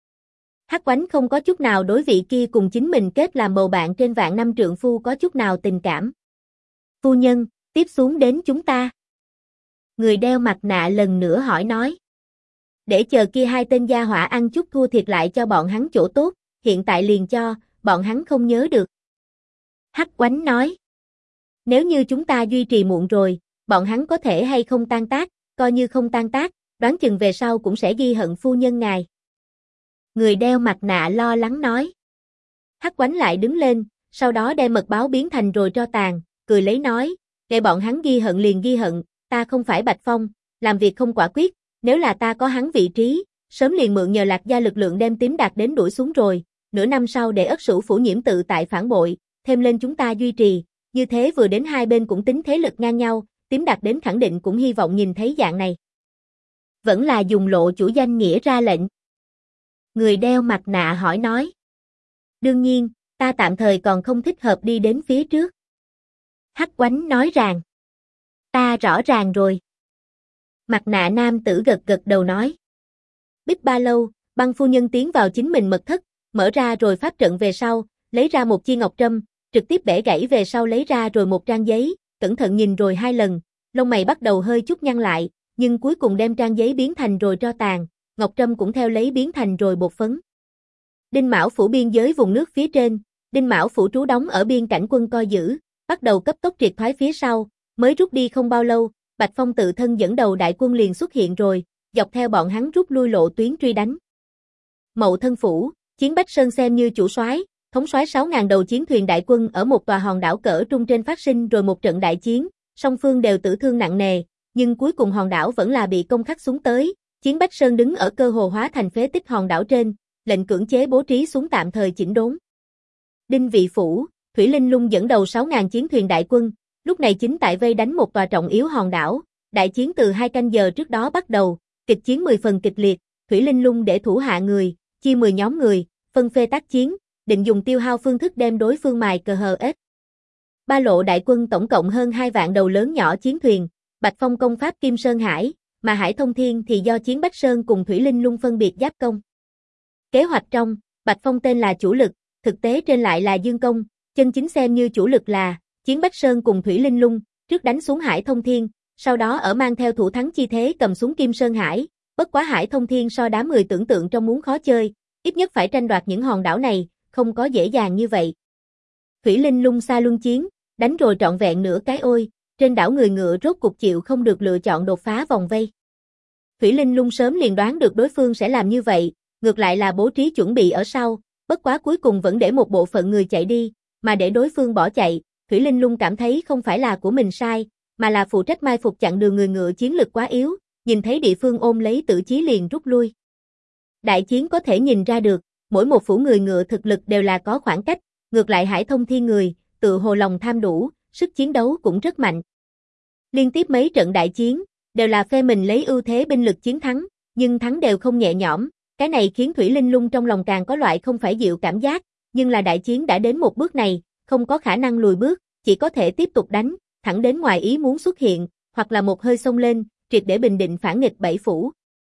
Hắc Oánh không có chút nào đối vị kia cùng chính mình kết làm bầu bạn trên vạn năm trượng phu có chút nào tình cảm. Phu nhân, tiếp xuống đến chúng ta. Người đeo mặt nạ lần nữa hỏi nói. Để chờ kia 2 tên gia hỏa ăn chút thua thiệt lại cho bọn hắn chỗ tốt, hiện tại liền cho, bọn hắn không nhớ được. Hắc Oánh nói. Nếu như chúng ta duy trì muộn rồi, bọn hắn có thể hay không tan tác, coi như không tan tác, đoán chừng về sau cũng sẽ ghi hận phu nhân ngài. Người đeo mặt nạ lo lắng nói. Hắc Oánh lại đứng lên, sau đó đem mật báo biến thành rồi tro tàn, cười lấy nói, để bọn hắn ghi hận liền ghi hận, ta không phải Bạch Phong, làm việc không quả quyết, nếu là ta có hắn vị trí, sớm liền mượn nhờ Lạc gia lực lượng đem Tím Đạt đến đuổi xuống rồi, nửa năm sau để Ất Sửu phủ Nhiễm tự tại phản bội, thêm lên chúng ta duy trì, như thế vừa đến hai bên cũng tính thế lực ngang nhau, Tím Đạt đến khẳng định cũng hy vọng nhìn thấy dạng này. Vẫn là dùng lộ chủ danh nghĩa ra lệnh. Người đeo mặt nạ hỏi nói. Đương nhiên, ta tạm thời còn không thích hợp đi đến phía trước. Hắc Oánh nói rằng. Ta rõ ràng rồi. Mặt nạ nam tử gật gật đầu nói. Bích ba lâu, Băng phu nhân tiến vào chính mình mật thất, mở ra rồi pháp trận về sau, lấy ra một chi ngọc trâm, trực tiếp bẻ gãy về sau lấy ra rồi một trang giấy, cẩn thận nhìn rồi 2 lần, lông mày bắt đầu hơi chút nhăn lại, nhưng cuối cùng đem trang giấy biến thành rồi tro tàn, ngọc trâm cũng theo lấy biến thành rồi bột phấn. Đinh Mão phủ biên giới vùng nước phía trên, Đinh Mão phủ trú đóng ở biên cảnh quân coi giữ, bắt đầu cấp tốc triệt thoái phía sau, mới rút đi không bao lâu, Bạch Phong tự thân dẫn đầu đại quân liền xuất hiện rồi, dọc theo bọn hắn rút lui lộ tuyến truy đánh. Mậu Thân phủ, Chiến Bách Sơn xem như chủ soái, thống soái 6.000 đầu chiến thuyền đại quân ở một tòa hòn đảo cỡ trung trên phát sinh rồi một trận đại chiến, song phương đều tử thương nặng nề, nhưng cuối cùng hòn đảo vẫn là bị công khắc xuống tới, Chiến Bách Sơn đứng ở cơ hồ hóa thành phế tích hòn đảo trên, lệnh cưỡng chế bố trí xuống tạm thời chỉnh đốn. Đinh Vị phủ, Thủy Linh Lung dẫn đầu 6.000 chiến thuyền đại quân, lúc này chính tại vây đánh một tòa trọng yếu hòn đảo, đại chiến từ 2 canh giờ trước đó bắt đầu, kịch chiến 10 phần kịch liệt, Thủy Linh Lung để thủ hạ người, chia 10 nhóm người, phân phê tác chiến, định dùng tiêu hao phương thức đem đối phương mài cờ hờ ếch. Ba lộ đại quân tổng cộng hơn 2 vạn đầu lớn nhỏ chiến thuyền, Bạch Phong công pháp Kim Sơn Hải, mà Hải Thông Thiên thì do Chiến Bách Sơn cùng Thủy Linh Lung phân biệt giáp công. Kế hoạch trong, Bạch Phong tên là chủ lực, thực tế trên lại là dương công, Chân chính xem như chủ lực là Chiến Bách Sơn cùng Thủy Linh Lung, trước đánh xuống Hải Thông Thiên, sau đó ở mang theo thủ thắng chi thế cầm xuống Kim Sơn Hải, bất quá Hải Thông Thiên so đám người tưởng tượng trong muốn khó chơi, ít nhất phải tranh đoạt những hòn đảo này, không có dễ dàng như vậy. Thủy Linh Lung xa luân chiến, đánh rồi trọn vẹn nửa cái ôi, trên đảo người ngựa rốt cục chịu không được lựa chọn đột phá vòng vây. Thủy Linh Lung sớm liền đoán được đối phương sẽ làm như vậy, ngược lại là bố trí chuẩn bị ở sau, bất quá cuối cùng vẫn để một bộ phận người chạy đi, mà để đối phương bỏ chạy, Thủy Linh Lung cảm thấy không phải là của mình sai, mà là phụ trách mai phục chặn đường người ngựa chiến lực quá yếu, nhìn thấy địa phương ôm lấy tự chí liền rút lui. Đại chiến có thể nhìn ra được, mỗi một phủ người ngựa thực lực đều là có khoảng cách, ngược lại Hải Thông Thiên người, tự hồ lòng tham đủ, sức chiến đấu cũng rất mạnh. Liên tiếp mấy trận đại chiến, đều là phe mình lấy ưu thế binh lực chiến thắng, nhưng thắng đều không nhẹ nhõm, cái này khiến Thủy Linh Lung trong lòng càng có loại không phải dịu cảm giác, nhưng là đại chiến đã đến một bước này, không có khả năng lùi bước, chỉ có thể tiếp tục đánh, thẳng đến ngoài ý muốn xuất hiện, hoặc là một hơi xông lên, triệt để bình định phản nghịch bảy phủ.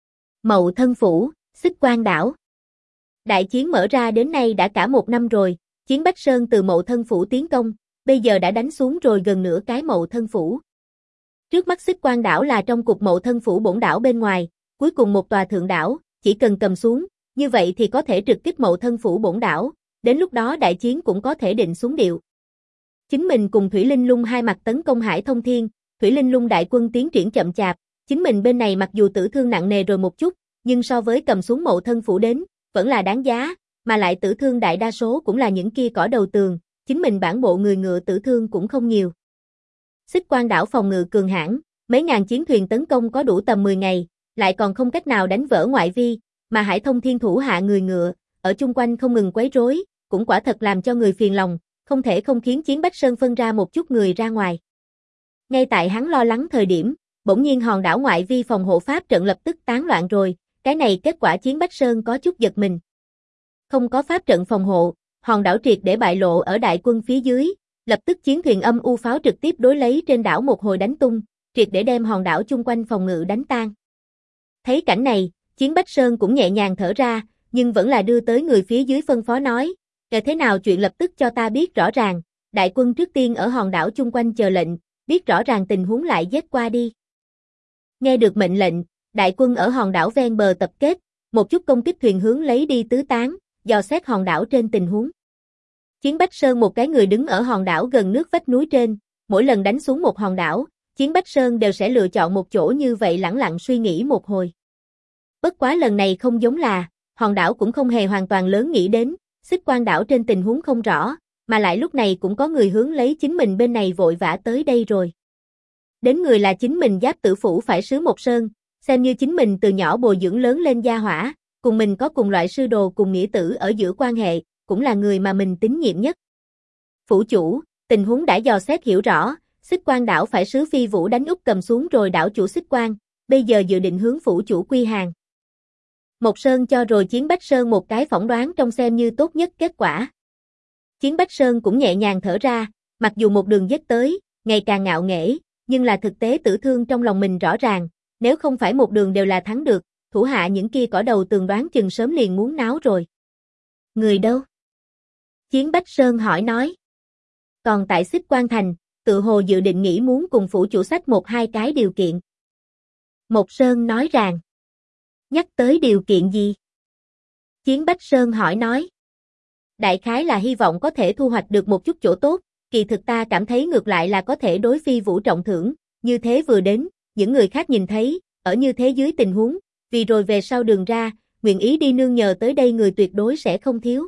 Mậu Thân Phủ, Xích Quang Đảo. Đại chiến mở ra đến nay đã cả một năm rồi, Chiến Bách Sơn từ Mậu Thân Phủ tiến công, bây giờ đã đánh xuống rồi gần nửa cái Mậu Thân Phủ. Trước mắt Xích Quang Đảo là trong cục Mậu Thân Phủ bổn đảo bên ngoài, cuối cùng một tòa thượng đảo, chỉ cần cầm xuống, như vậy thì có thể trực kích Mậu Thân Phủ bổn đảo, đến lúc đó đại chiến cũng có thể định xuống điệu. Chính mình cùng Thủy Linh Lung hai mặt tấn công Hải Thông Thiên, Thủy Linh Lung đại quân tiến triển chậm chạp, chính mình bên này mặc dù tử thương nặng nề rồi một chút, nhưng so với cầm xuống Mậu Thân Phủ đến, vẫn là đáng giá, mà lại tử thương đại đa số cũng là những kia cỏ đầu tường, chính mình bản bộ người ngựa tử thương cũng không nhiều. Xích Quang Đảo phòng ngự cường hãn, mấy ngàn chiến thuyền tấn công có đủ tầm 10 ngày, lại còn không cách nào đánh vỡ ngoại vi, mà Hải Thông Thiên thủ hạ người ngựa, ở chung quanh không ngừng quấy rối, cũng quả thật làm cho người phiền lòng, không thể không khiến Chiến Bách Sơn phân ra một chút người ra ngoài. Ngay tại hắn lo lắng thời điểm, bỗng nhiên hòn đảo ngoại vi phòng hộ pháp trận lập tức tán loạn rồi, cái này kết quả Chiến Bách Sơn có chút giật mình. Không có pháp trận phòng hộ, hòn đảo triệt để bại lộ ở đại quân phía dưới, lập tức chiến thuyền âm u pháo trực tiếp đối lấy trên đảo một hồi đánh tung, triệt để đem hòn đảo chung quanh phòng ngự đánh tan. Thấy cảnh này, Chiến Bách Sơn cũng nhẹ nhàng thở ra, nhưng vẫn là đưa tới người phía dưới phân phó nói, thế nào chuyện lập tức cho ta biết rõ ràng, đại quân trước tiên ở hòn đảo chung quanh chờ lệnh, biết rõ ràng tình huống lại giết qua đi. Nghe được mệnh lệnh, đại quân ở hòn đảo ven bờ tập kết, một chút công kích thuyền hướng lấy đi tứ tán, dò xét hòn đảo trên tình huống. Chiến Bách Sơn một cái người đứng ở hòn đảo gần nước vách núi trên, mỗi lần đánh xuống một hòn đảo, Chiến Bách Sơn đều sẽ lựa chọn một chỗ như vậy lẳng lặng suy nghĩ một hồi. Bất quá lần này không giống là, hòn đảo cũng không hề hoàn toàn lớn nghĩ đến, Xích Quang Đảo trên tình huống không rõ, mà lại lúc này cũng có người hướng lấy chính mình bên này vội vã tới đây rồi. Đến người là chính mình Giáp Tử Phủ phải sứ Một Sơn, xem như chính mình từ nhỏ bồi dưỡng lớn lên gia hỏa, cùng mình có cùng loại sư đồ cùng nghĩa tử ở giữa quan hệ, cũng là người mà mình tín nhiệm nhất. Phủ chủ, tình huống đã dò xét hiểu rõ, Xích Quang Đảo phải sứ Phi Vũ đánh úp cầm xuống rồi đảo chủ Xích Quang, bây giờ dự định hướng phủ chủ quy hàng. Một Sơn cho rồi Chiến Bách Sơn một cái phỏng đoán trong xem như tốt nhất kết quả. Chiến Bách Sơn cũng nhẹ nhàng thở ra, mặc dù một đường giết tới, ngày càng ngạo nghễ, nhưng là thực tế tử thương trong lòng mình rõ ràng, nếu không phải một đường đều là thắng được, thủ hạ những kia cỏ đầu tường đoán chừng sớm liền muốn náo rồi. Người đâu? Chiến Bách Sơn hỏi nói. Còn tại Xích Quang Thành, tự hồ dự định nghĩ muốn cùng phủ chủ sách một hai cái điều kiện. Một Sơn nói rằng. Nhắc tới điều kiện gì? Chiến Bách Sơn hỏi nói. Đại khái là hy vọng có thể thu hoạch được một chút chỗ tốt, kỳ thực ta cảm thấy ngược lại là có thể đối Phi Vũ trọng thưởng, như thế vừa đến, những người khác nhìn thấy, ở như thế dưới tình huống, vì rồi về sau đường ra, nguyện ý đi nương nhờ tới đây người tuyệt đối sẽ không thiếu.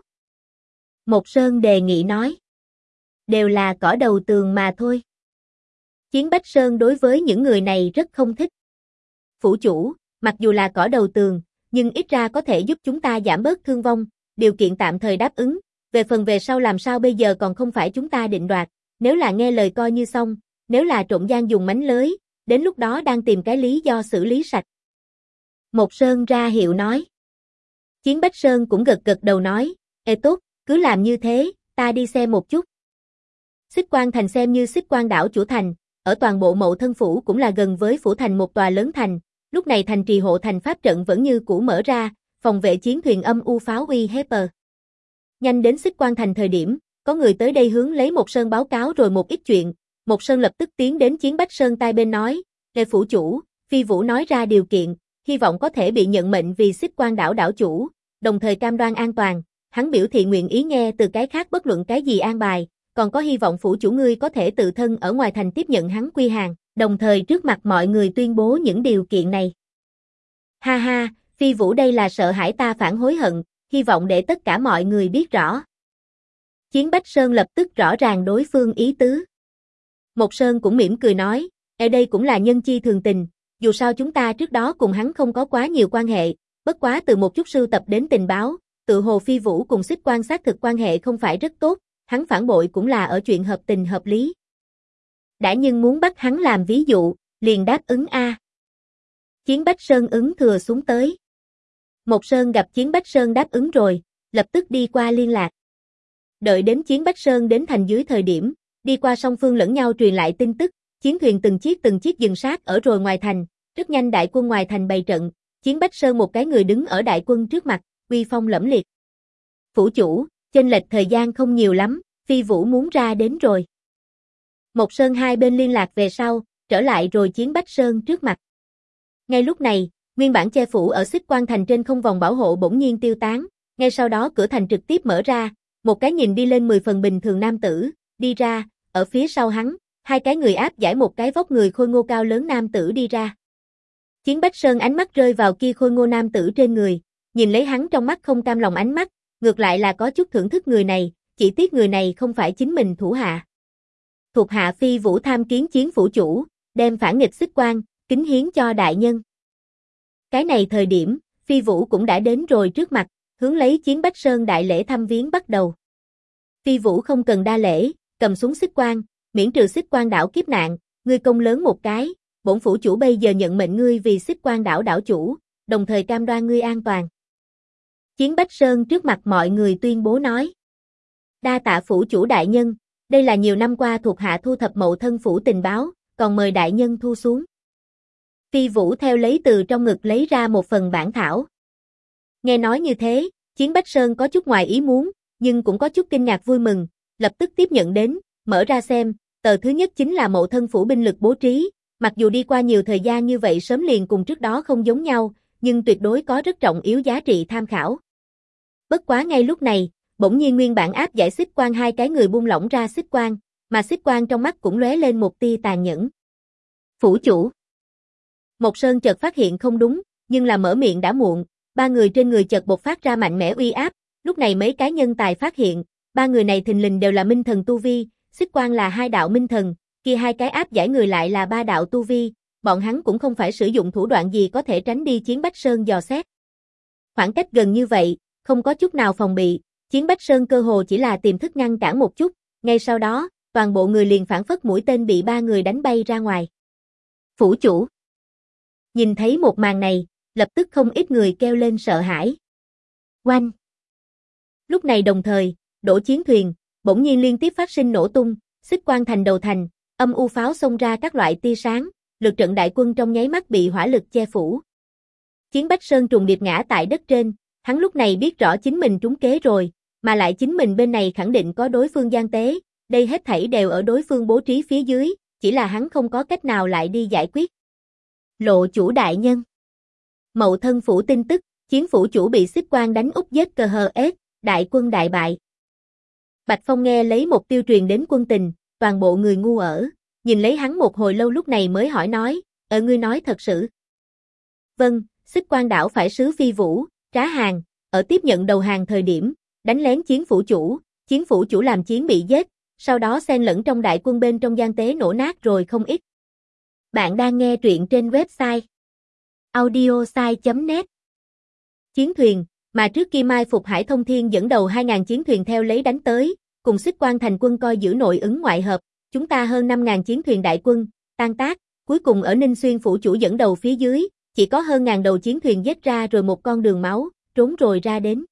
Một Sơn đề nghị nói. Đều là cỏ đầu tường mà thôi. Chiến Bách Sơn đối với những người này rất không thích. Phủ chủ, mặc dù là cỏ đầu tường, nhưng ít ra có thể giúp chúng ta giảm bớt thương vong, điều kiện tạm thời đáp ứng, về phần về sau làm sao bây giờ còn không phải chúng ta định đoạt, nếu là nghe lời coi như xong, nếu là trộm gian dùng mánh lưới, đến lúc đó đang tìm cái lý do xử lý sạch. Một Sơn ra hiệu nói. Chiến Bách Sơn cũng gật gật đầu nói, tốt, cứ làm như thế, ta đi xem một chút. Xích Quang Thành xem như Xích Quang Đảo chủ thành, ở toàn bộ Mậu Thân Phủ cũng là gần với phủ thành một tòa lớn thành, lúc này thành trì hộ thành pháp trận vẫn như cũ mở ra, phòng vệ chiến thuyền âm u pháo uy hiếp. Nhanh đến Xích Quang Thành thời điểm, có người tới đây hướng lấy Một Sơn báo cáo rồi một ít chuyện. Một Sơn lập tức tiến đến Chiến Bách Sơn tai bên nói, Lê phủ chủ, Phi Vũ nói ra điều kiện, hy vọng có thể bị nhận mệnh vì Xích Quan đảo đảo chủ, đồng thời cam đoan an toàn. Hắn biểu thị nguyện ý nghe từ cái khác bất luận cái gì an bài, còn có hy vọng phủ chủ ngươi có thể tự thân ở ngoài thành tiếp nhận hắn quy hàng, đồng thời trước mặt mọi người tuyên bố những điều kiện này. Ha ha, Phi Vũ đây là sợ hãi ta phản hối hận, hy vọng để tất cả mọi người biết rõ. Chiến Bách Sơn lập tức rõ ràng đối phương ý tứ. Một Sơn cũng mỉm cười nói, ở đây cũng là nhân chi thường tình, dù sao chúng ta trước đó cùng hắn không có quá nhiều quan hệ, bất quá từ một chút sưu tập đến tình báo, tự hồ Phi Vũ cùng Xích Quan xác thực quan hệ không phải rất tốt, hắn phản bội cũng là ở chuyện hợp tình hợp lý. Đã nhưng muốn bắt hắn làm ví dụ, liền đáp ứng a. Chiến Bách Sơn ứng thừa xuống tới. Một Sơn gặp Chiến Bách Sơn đáp ứng rồi, lập tức đi qua liên lạc. Đợi đến Chiến Bách Sơn đến thành dưới thời điểm, đi qua song phương lẫn nhau truyền lại tin tức, chiến thuyền từng chiếc dừng sát ở rồi ngoài thành, rất nhanh đại quân ngoài thành bày trận, Chiến Bách Sơn một cái người đứng ở đại quân trước mặt, uy phong lẫm liệt. Phủ chủ, chênh lệch thời gian không nhiều lắm, Phi Vũ muốn ra đến rồi. Một Sơn hai bên liên lạc về sau, trở lại rồi Chiến Bách Sơn trước mặt. Ngay lúc này, nguyên bản che phủ ở Xích Quan thành trên không vòng bảo hộ bỗng nhiên tiêu tán, ngay sau đó cửa thành trực tiếp mở ra, một cái nhìn đi lên 10 phần bình thường nam tử, đi ra, ở phía sau hắn, hai cái người áp giải một cái vóc người khôi ngô cao lớn nam tử đi ra. Chiến Bách Sơn ánh mắt rơi vào kia khôi ngô nam tử trên người, nhìn lấy hắn trong mắt không cam lòng ánh mắt, ngược lại là có chút thưởng thức người này, chỉ tiếc người này không phải chính mình thủ hạ. Thuộc hạ Phi Vũ tham kiến Chiến phủ chủ, đem phản nghịch Xích Quan, kính hiến cho đại nhân. Cái này thời điểm, Phi Vũ cũng đã đến rồi trước mặt, hướng lấy Chiến Bách Sơn đại lễ thăm viếng bắt đầu. Phi Vũ không cần đa lễ, cầm xuống Xích Quan, miễn trừ Xích Quan đảo kiếp nạn, ngươi công lớn một cái, bổn phủ chủ bây giờ nhận mệnh ngươi vì Xích Quan đảo đảo chủ, đồng thời cam đoan ngươi an toàn. Chiến Bách Sơn trước mặt mọi người tuyên bố nói. Đa tạ phủ chủ đại nhân, đây là nhiều năm qua thuộc hạ thu thập Mậu Thân phủ tình báo, còn mời đại nhân thu xuống. Phi Vũ theo lấy từ trong ngực lấy ra một phần bản thảo. Nghe nói như thế, Chiến Bách Sơn có chút ngoài ý muốn, nhưng cũng có chút kinh ngạc vui mừng, lập tức tiếp nhận đến, mở ra xem, tờ thứ nhất chính là Mậu Thân phủ binh lực bố trí, mặc dù đi qua nhiều thời gian như vậy sớm liền cùng trước đó không giống nhau, nhưng tuyệt đối có rất trọng yếu giá trị tham khảo. Bất quá ngay lúc này, bỗng nhiên nguyên bản áp giải Xích Quan hai cái người buông lỏng ra Xích Quan, mà Xích Quan trong mắt cũng lóe lên một tia tàn nhẫn. Phủ chủ. Một Sơn chợt phát hiện không đúng, nhưng là mở miệng đã muộn, ba người trên người chợt bộc phát ra mạnh mẽ uy áp, lúc này mấy cái nhân tài phát hiện, ba người này thình lình đều là minh thần tu vi, Xích Quan là hai đạo minh thần, kia hai cái áp giải người lại là ba đạo tu vi, bọn hắn cũng không phải sử dụng thủ đoạn gì có thể tránh đi Chiến Bách Sơn dò xét. Khoảng cách gần như vậy, không có chút nào phòng bị, Chiến Bách Sơn cơ hồ chỉ là tiềm thức ngăn cản một chút, ngay sau đó, toàn bộ người liền phản phất mũi tên bị ba người đánh bay ra ngoài. Phủ chủ. Nhìn thấy một màn này, lập tức không ít người kêu lên sợ hãi. Oanh. Lúc này đồng thời, đổ chiến thuyền, bỗng nhiên liên tiếp phát sinh nổ tung, Xích Quan thành đầu thành, âm u pháo xông ra các loại tia sáng, lực trận đại quân trong nháy mắt bị hỏa lực che phủ. Chiến Bách Sơn trùng điệp ngã tại đất trên, hắn lúc này biết rõ chính mình trúng kế rồi, mà lại chính mình bên này khẳng định có đối phương gian tế, đây hết thảy đều ở đối phương bố trí phía dưới, chỉ là hắn không có cách nào lại đi giải quyết. Lộ chủ đại nhân. Mậu Thân phủ tin tức, Chiến phủ chủ bị Xích Quan đánh úp giết cờ hờ ết, đại quân đại bại. Bạch Phong nghe lấy một tiêu truyền đến quân tình, toàn bộ người ngu ở, nhìn lấy hắn một hồi lâu lúc này mới hỏi nói, ngươi nói thật sự. Vâng, Xích Quan đảo phải sứ Phi Vũ, trá hàng, ở tiếp nhận đầu hàng thời điểm, đánh lén Chiến phủ chủ làm chiến bị giết, sau đó xen lẫn trong đại quân bên trong gian tế nổ nát rồi không ít. Bạn đang nghe truyện trên website audiosai.net. Chiến thuyền, mà trước kia Mai Phục Hải Thông Thiên dẫn đầu 2.000 chiến thuyền theo lấy đánh tới, cùng Xích Quan thành quân coi giữ nội ứng ngoại hợp, chúng ta hơn 5.000 chiến thuyền đại quân, tan tác, cuối cùng ở Ninh Xuyên phủ chủ dẫn đầu phía dưới, chỉ có hơn ngàn đầu chiến thuyền giết ra rồi một con đường máu, trốn rồi ra đến.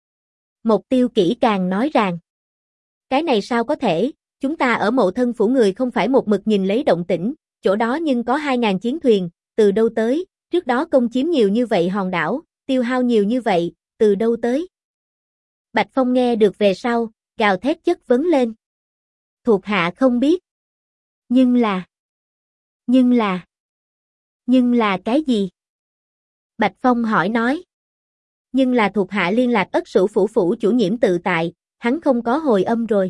Mục tiêu kỹ càng nói rằng, cái này sao có thể, chúng ta ở Mậu Thân phủ người không phải một mực nhìn lấy động tĩnh, chỗ đó nhưng có 2.000 chiến thuyền, từ đâu tới, trước đó công chiếm nhiều như vậy hòn đảo, tiêu hao nhiều như vậy, từ đâu tới. Bạch Phong nghe được về sau, gào thét chất vấn lên. Thuộc hạ không biết. Nhưng là cái gì? Bạch Phong hỏi nói. Nhưng là thuộc hạ liên lạc Ất Sửu phủ phủ chủ Nhiễm Tự Tại, hắn không có hồi âm rồi.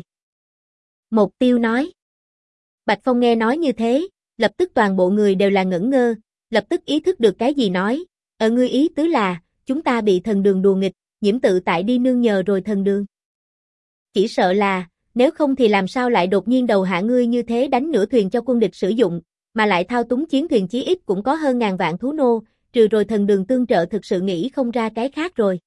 Một Tiêu nói. Bạch Phong nghe nói như thế, lập tức toàn bộ người đều là ngẩn ngơ, lập tức ý thức được cái gì nói. Ngươi ý tứ là, chúng ta bị thần đường đùa nghịch, Nhiễm Tự Tại đi nương nhờ rồi thần đường. Chỉ sợ là, nếu không thì làm sao lại đột nhiên đầu hạ ngươi như thế đánh nửa thuyền cho quân địch sử dụng, mà lại thao túng chiến thuyền chí ít cũng có hơn ngàn vạn thú nô, trừ rồi thần đường tương trợ thực sự nghĩ không ra cái khác rồi.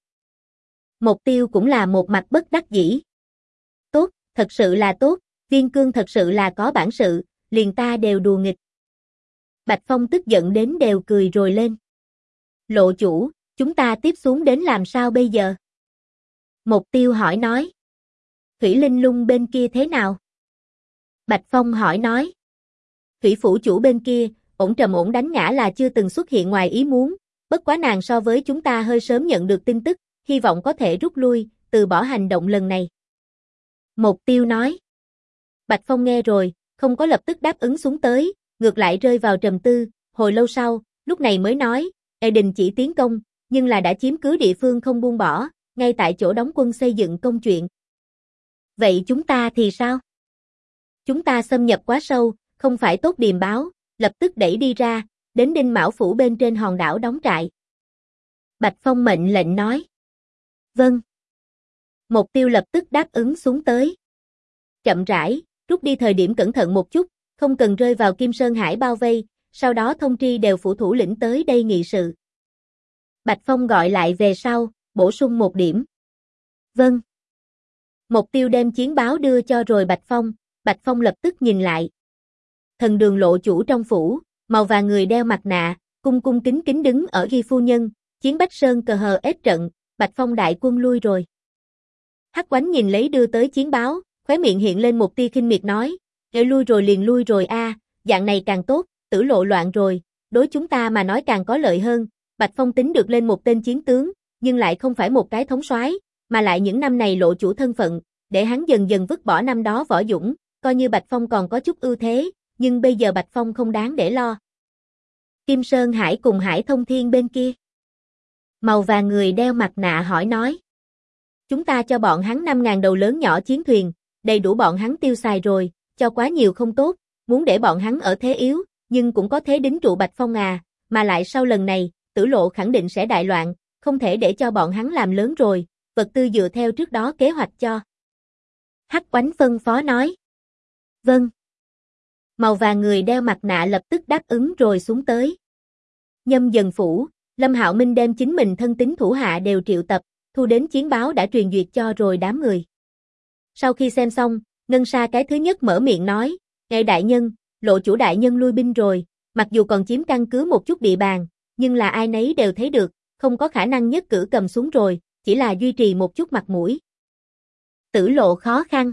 Một Tiêu cũng là một mặt bất đắc dĩ. Tốt, thật sự là tốt, Viên Cương thật sự là có bản sự, liền ta đều đùa nghịch. Bạch Phong tức giận đến đều cười rồi lên. Lộ chủ, chúng ta tiếp xuống đến làm sao bây giờ? Một Tiêu hỏi nói. Thủy Linh Lung bên kia thế nào? Bạch Phong hỏi nói. Thủy phủ chủ bên kia, ổn trầm ổn đánh ngã là chưa từng xuất hiện ngoài ý muốn, bất quá nàng so với chúng ta hơi sớm nhận được tin tức, hy vọng có thể rút lui, từ bỏ hành động lần này. Một Tiêu nói. Bạch Phong nghe rồi, không có lập tức đáp ứng xuống tới, ngược lại rơi vào trầm tư, hồi lâu sau, lúc này mới nói, đình chỉ tiến công, nhưng là đã chiếm cứ địa phương không buông bỏ, ngay tại chỗ đóng quân xây dựng công chuyện. Vậy chúng ta thì sao? Chúng ta xâm nhập quá sâu, không phải tốt điềm báo, lập tức đẩy đi ra, đến Đinh Mão phủ bên trên hòn đảo đóng trại. Bạch Phong mệnh lệnh nói. Vâng. Một Tiêu lập tức đáp ứng xuống tới. Chậm rãi, rút đi thời điểm cẩn thận một chút, không cần rơi vào Kim Sơn Hải bao vây, sau đó thông tri đều phủ thủ lĩnh tới đây nghị sự. Bạch Phong gọi lại về sau, bổ sung một điểm. Vâng. Một Tiêu đem chiến báo đưa cho rồi Bạch Phong lập tức nhìn lại. Thần đường lộ chủ trong phủ, màu vàng người đeo mặt nạ, cung cung kính kính đứng ở ghi phu nhân, chiến Bách Sơn cờ hờ ết trận, Bạch Phong đại quân lui rồi. Hắc Oánh nhìn lấy đưa tới chiến báo, khóe miệng hiện lên một tia khinh miệt nói, lui rồi liền lui rồi a, dạng này càng tốt, Tử Lộ loạn rồi, đối chúng ta mà nói càng có lợi hơn. Bạch Phong tính được lên một tên chiến tướng, nhưng lại không phải một cái thống soái, mà lại những năm này lộ chủ thân phận, để hắn dần dần vứt bỏ năm đó võ dũng, coi như Bạch Phong còn có chút ưu thế, nhưng bây giờ Bạch Phong không đáng để lo. Kim Sơn Hải cùng Hải Thông Thiên bên kia. Màu vàng người đeo mặt nạ hỏi nói. Chúng ta cho bọn hắn 5.000 đầu lớn nhỏ chiến thuyền, đầy đủ bọn hắn tiêu xài rồi, cho quá nhiều không tốt, muốn để bọn hắn ở thế yếu, nhưng cũng có thế đính trụ Bạch Phong à, mà lại sau lần này, Tử Lộ khẳng định sẽ đại loạn, không thể để cho bọn hắn làm lớn rồi, vật tư dựa theo trước đó kế hoạch cho. Hắc Oánh phân phó nói. Vâng. Màu vàng người đeo mặt nạ lập tức đáp ứng rồi xuống tới. Nhâm Dần phủ, Lâm Hạo Minh đem chính mình thân tín thủ hạ đều triệu tập, thu đến chiến báo đã truyền duyệt cho rồi đám người. Sau khi xem xong, Ngân Sa cái thứ nhất mở miệng nói, ngài đại nhân, lộ chủ đại nhân lui binh rồi, mặc dù còn chiếm căn cứ một chút địa bàn, nhưng là ai nấy đều thấy được, không có khả năng nhất cử cầm xuống rồi, chỉ là duy trì một chút mặt mũi. Tử Lộ khó khăn.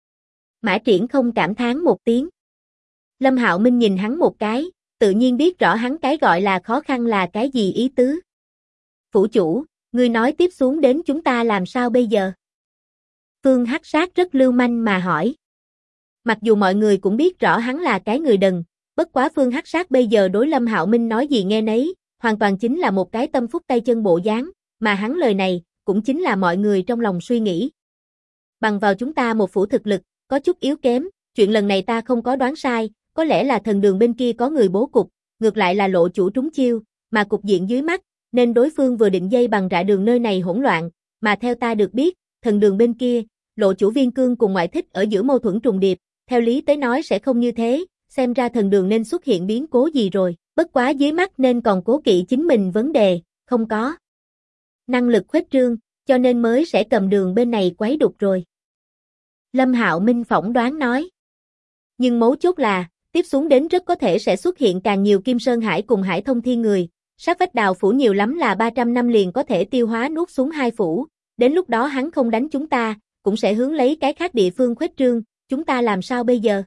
Mã Triển không cảm thán một tiếng. Lâm Hạo Minh nhìn hắn một cái, tự nhiên biết rõ hắn cái gọi là khó khăn là cái gì ý tứ. Phủ chủ, ngươi nói tiếp xuống đến chúng ta làm sao bây giờ? Phương Hắc Sát rất lưu manh mà hỏi. Mặc dù mọi người cũng biết rõ hắn là cái người đần, bất quá Phương Hắc Sát bây giờ đối Lâm Hạo Minh nói gì nghe nấy, hoàn toàn chính là một cái tâm phúc tay chân bộ dáng, mà hắn lời này, cũng chính là mọi người trong lòng suy nghĩ. Bằng vào chúng ta một phủ thực lực, có chút yếu kém, chuyện lần này ta không có đoán sai, có lẽ là thần đường bên kia có người bố cục, ngược lại là lộ chủ trúng chiêu, mà cục diện dưới mắt, nên đối phương vừa định dây bằng rạ đường nơi này hỗn loạn, mà theo ta được biết, thần đường bên kia, lộ chủ Viên Cương cùng ngoại thích ở giữa mâu thuẫn trùng điệp, theo lý tới nói sẽ không như thế, xem ra thần đường nên xuất hiện biến cố gì rồi, bất quá dưới mắt nên còn cố kỵ chính mình vấn đề, không có năng lực khuếch trương, cho nên mới sẽ cầm đường bên này quấy đục rồi. Lâm Hạo Minh phỏng đoán nói. Nhưng mấu chốt là, tiếp xuống đến rất có thể sẽ xuất hiện càng nhiều Kim Sơn Hải cùng Hải Thông Thiên người, sát vách Đào phủ nhiều lắm là 300 năm liền có thể tiêu hóa nuốt xuống hai phủ, đến lúc đó hắn không đánh chúng ta, cũng sẽ hướng lấy cái khác địa phương khuếch trương, chúng ta làm sao bây giờ?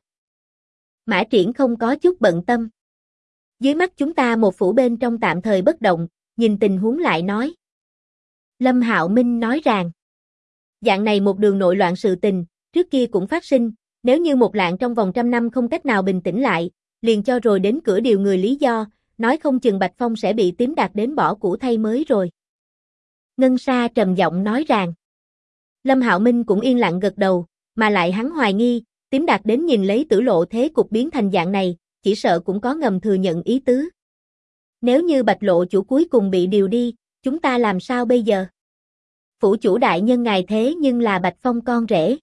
Mã Triển không có chút bận tâm. Dưới mắt chúng ta một phủ bên trong tạm thời bất động, nhìn tình huống lại nói. Lâm Hạo Minh nói rằng, Dạng này một đường nội loạn sự tình, trước kia cũng phát sinh, nếu như một lạng trong vòng 100 năm không cách nào bình tĩnh lại, liền cho rồi đến cửa điều người lý do, nói không chừng Bạch Phong sẽ bị Tím Đạt đến bỏ cũ thay mới rồi. Ngân Sa trầm giọng nói rằng. Lâm Hạo Minh cũng yên lặng gật đầu, mà lại hắn hoài nghi, Tím Đạt đến nhìn lấy Tử Lộ thế cục biến thành dạng này, chỉ sợ cũng có ngầm thừa nhận ý tứ. Nếu như Bạch Lộ chủ cuối cùng bị điều đi, chúng ta làm sao bây giờ? Phủ chủ đại nhân ngài thế nhưng là Bạch Phong con rể.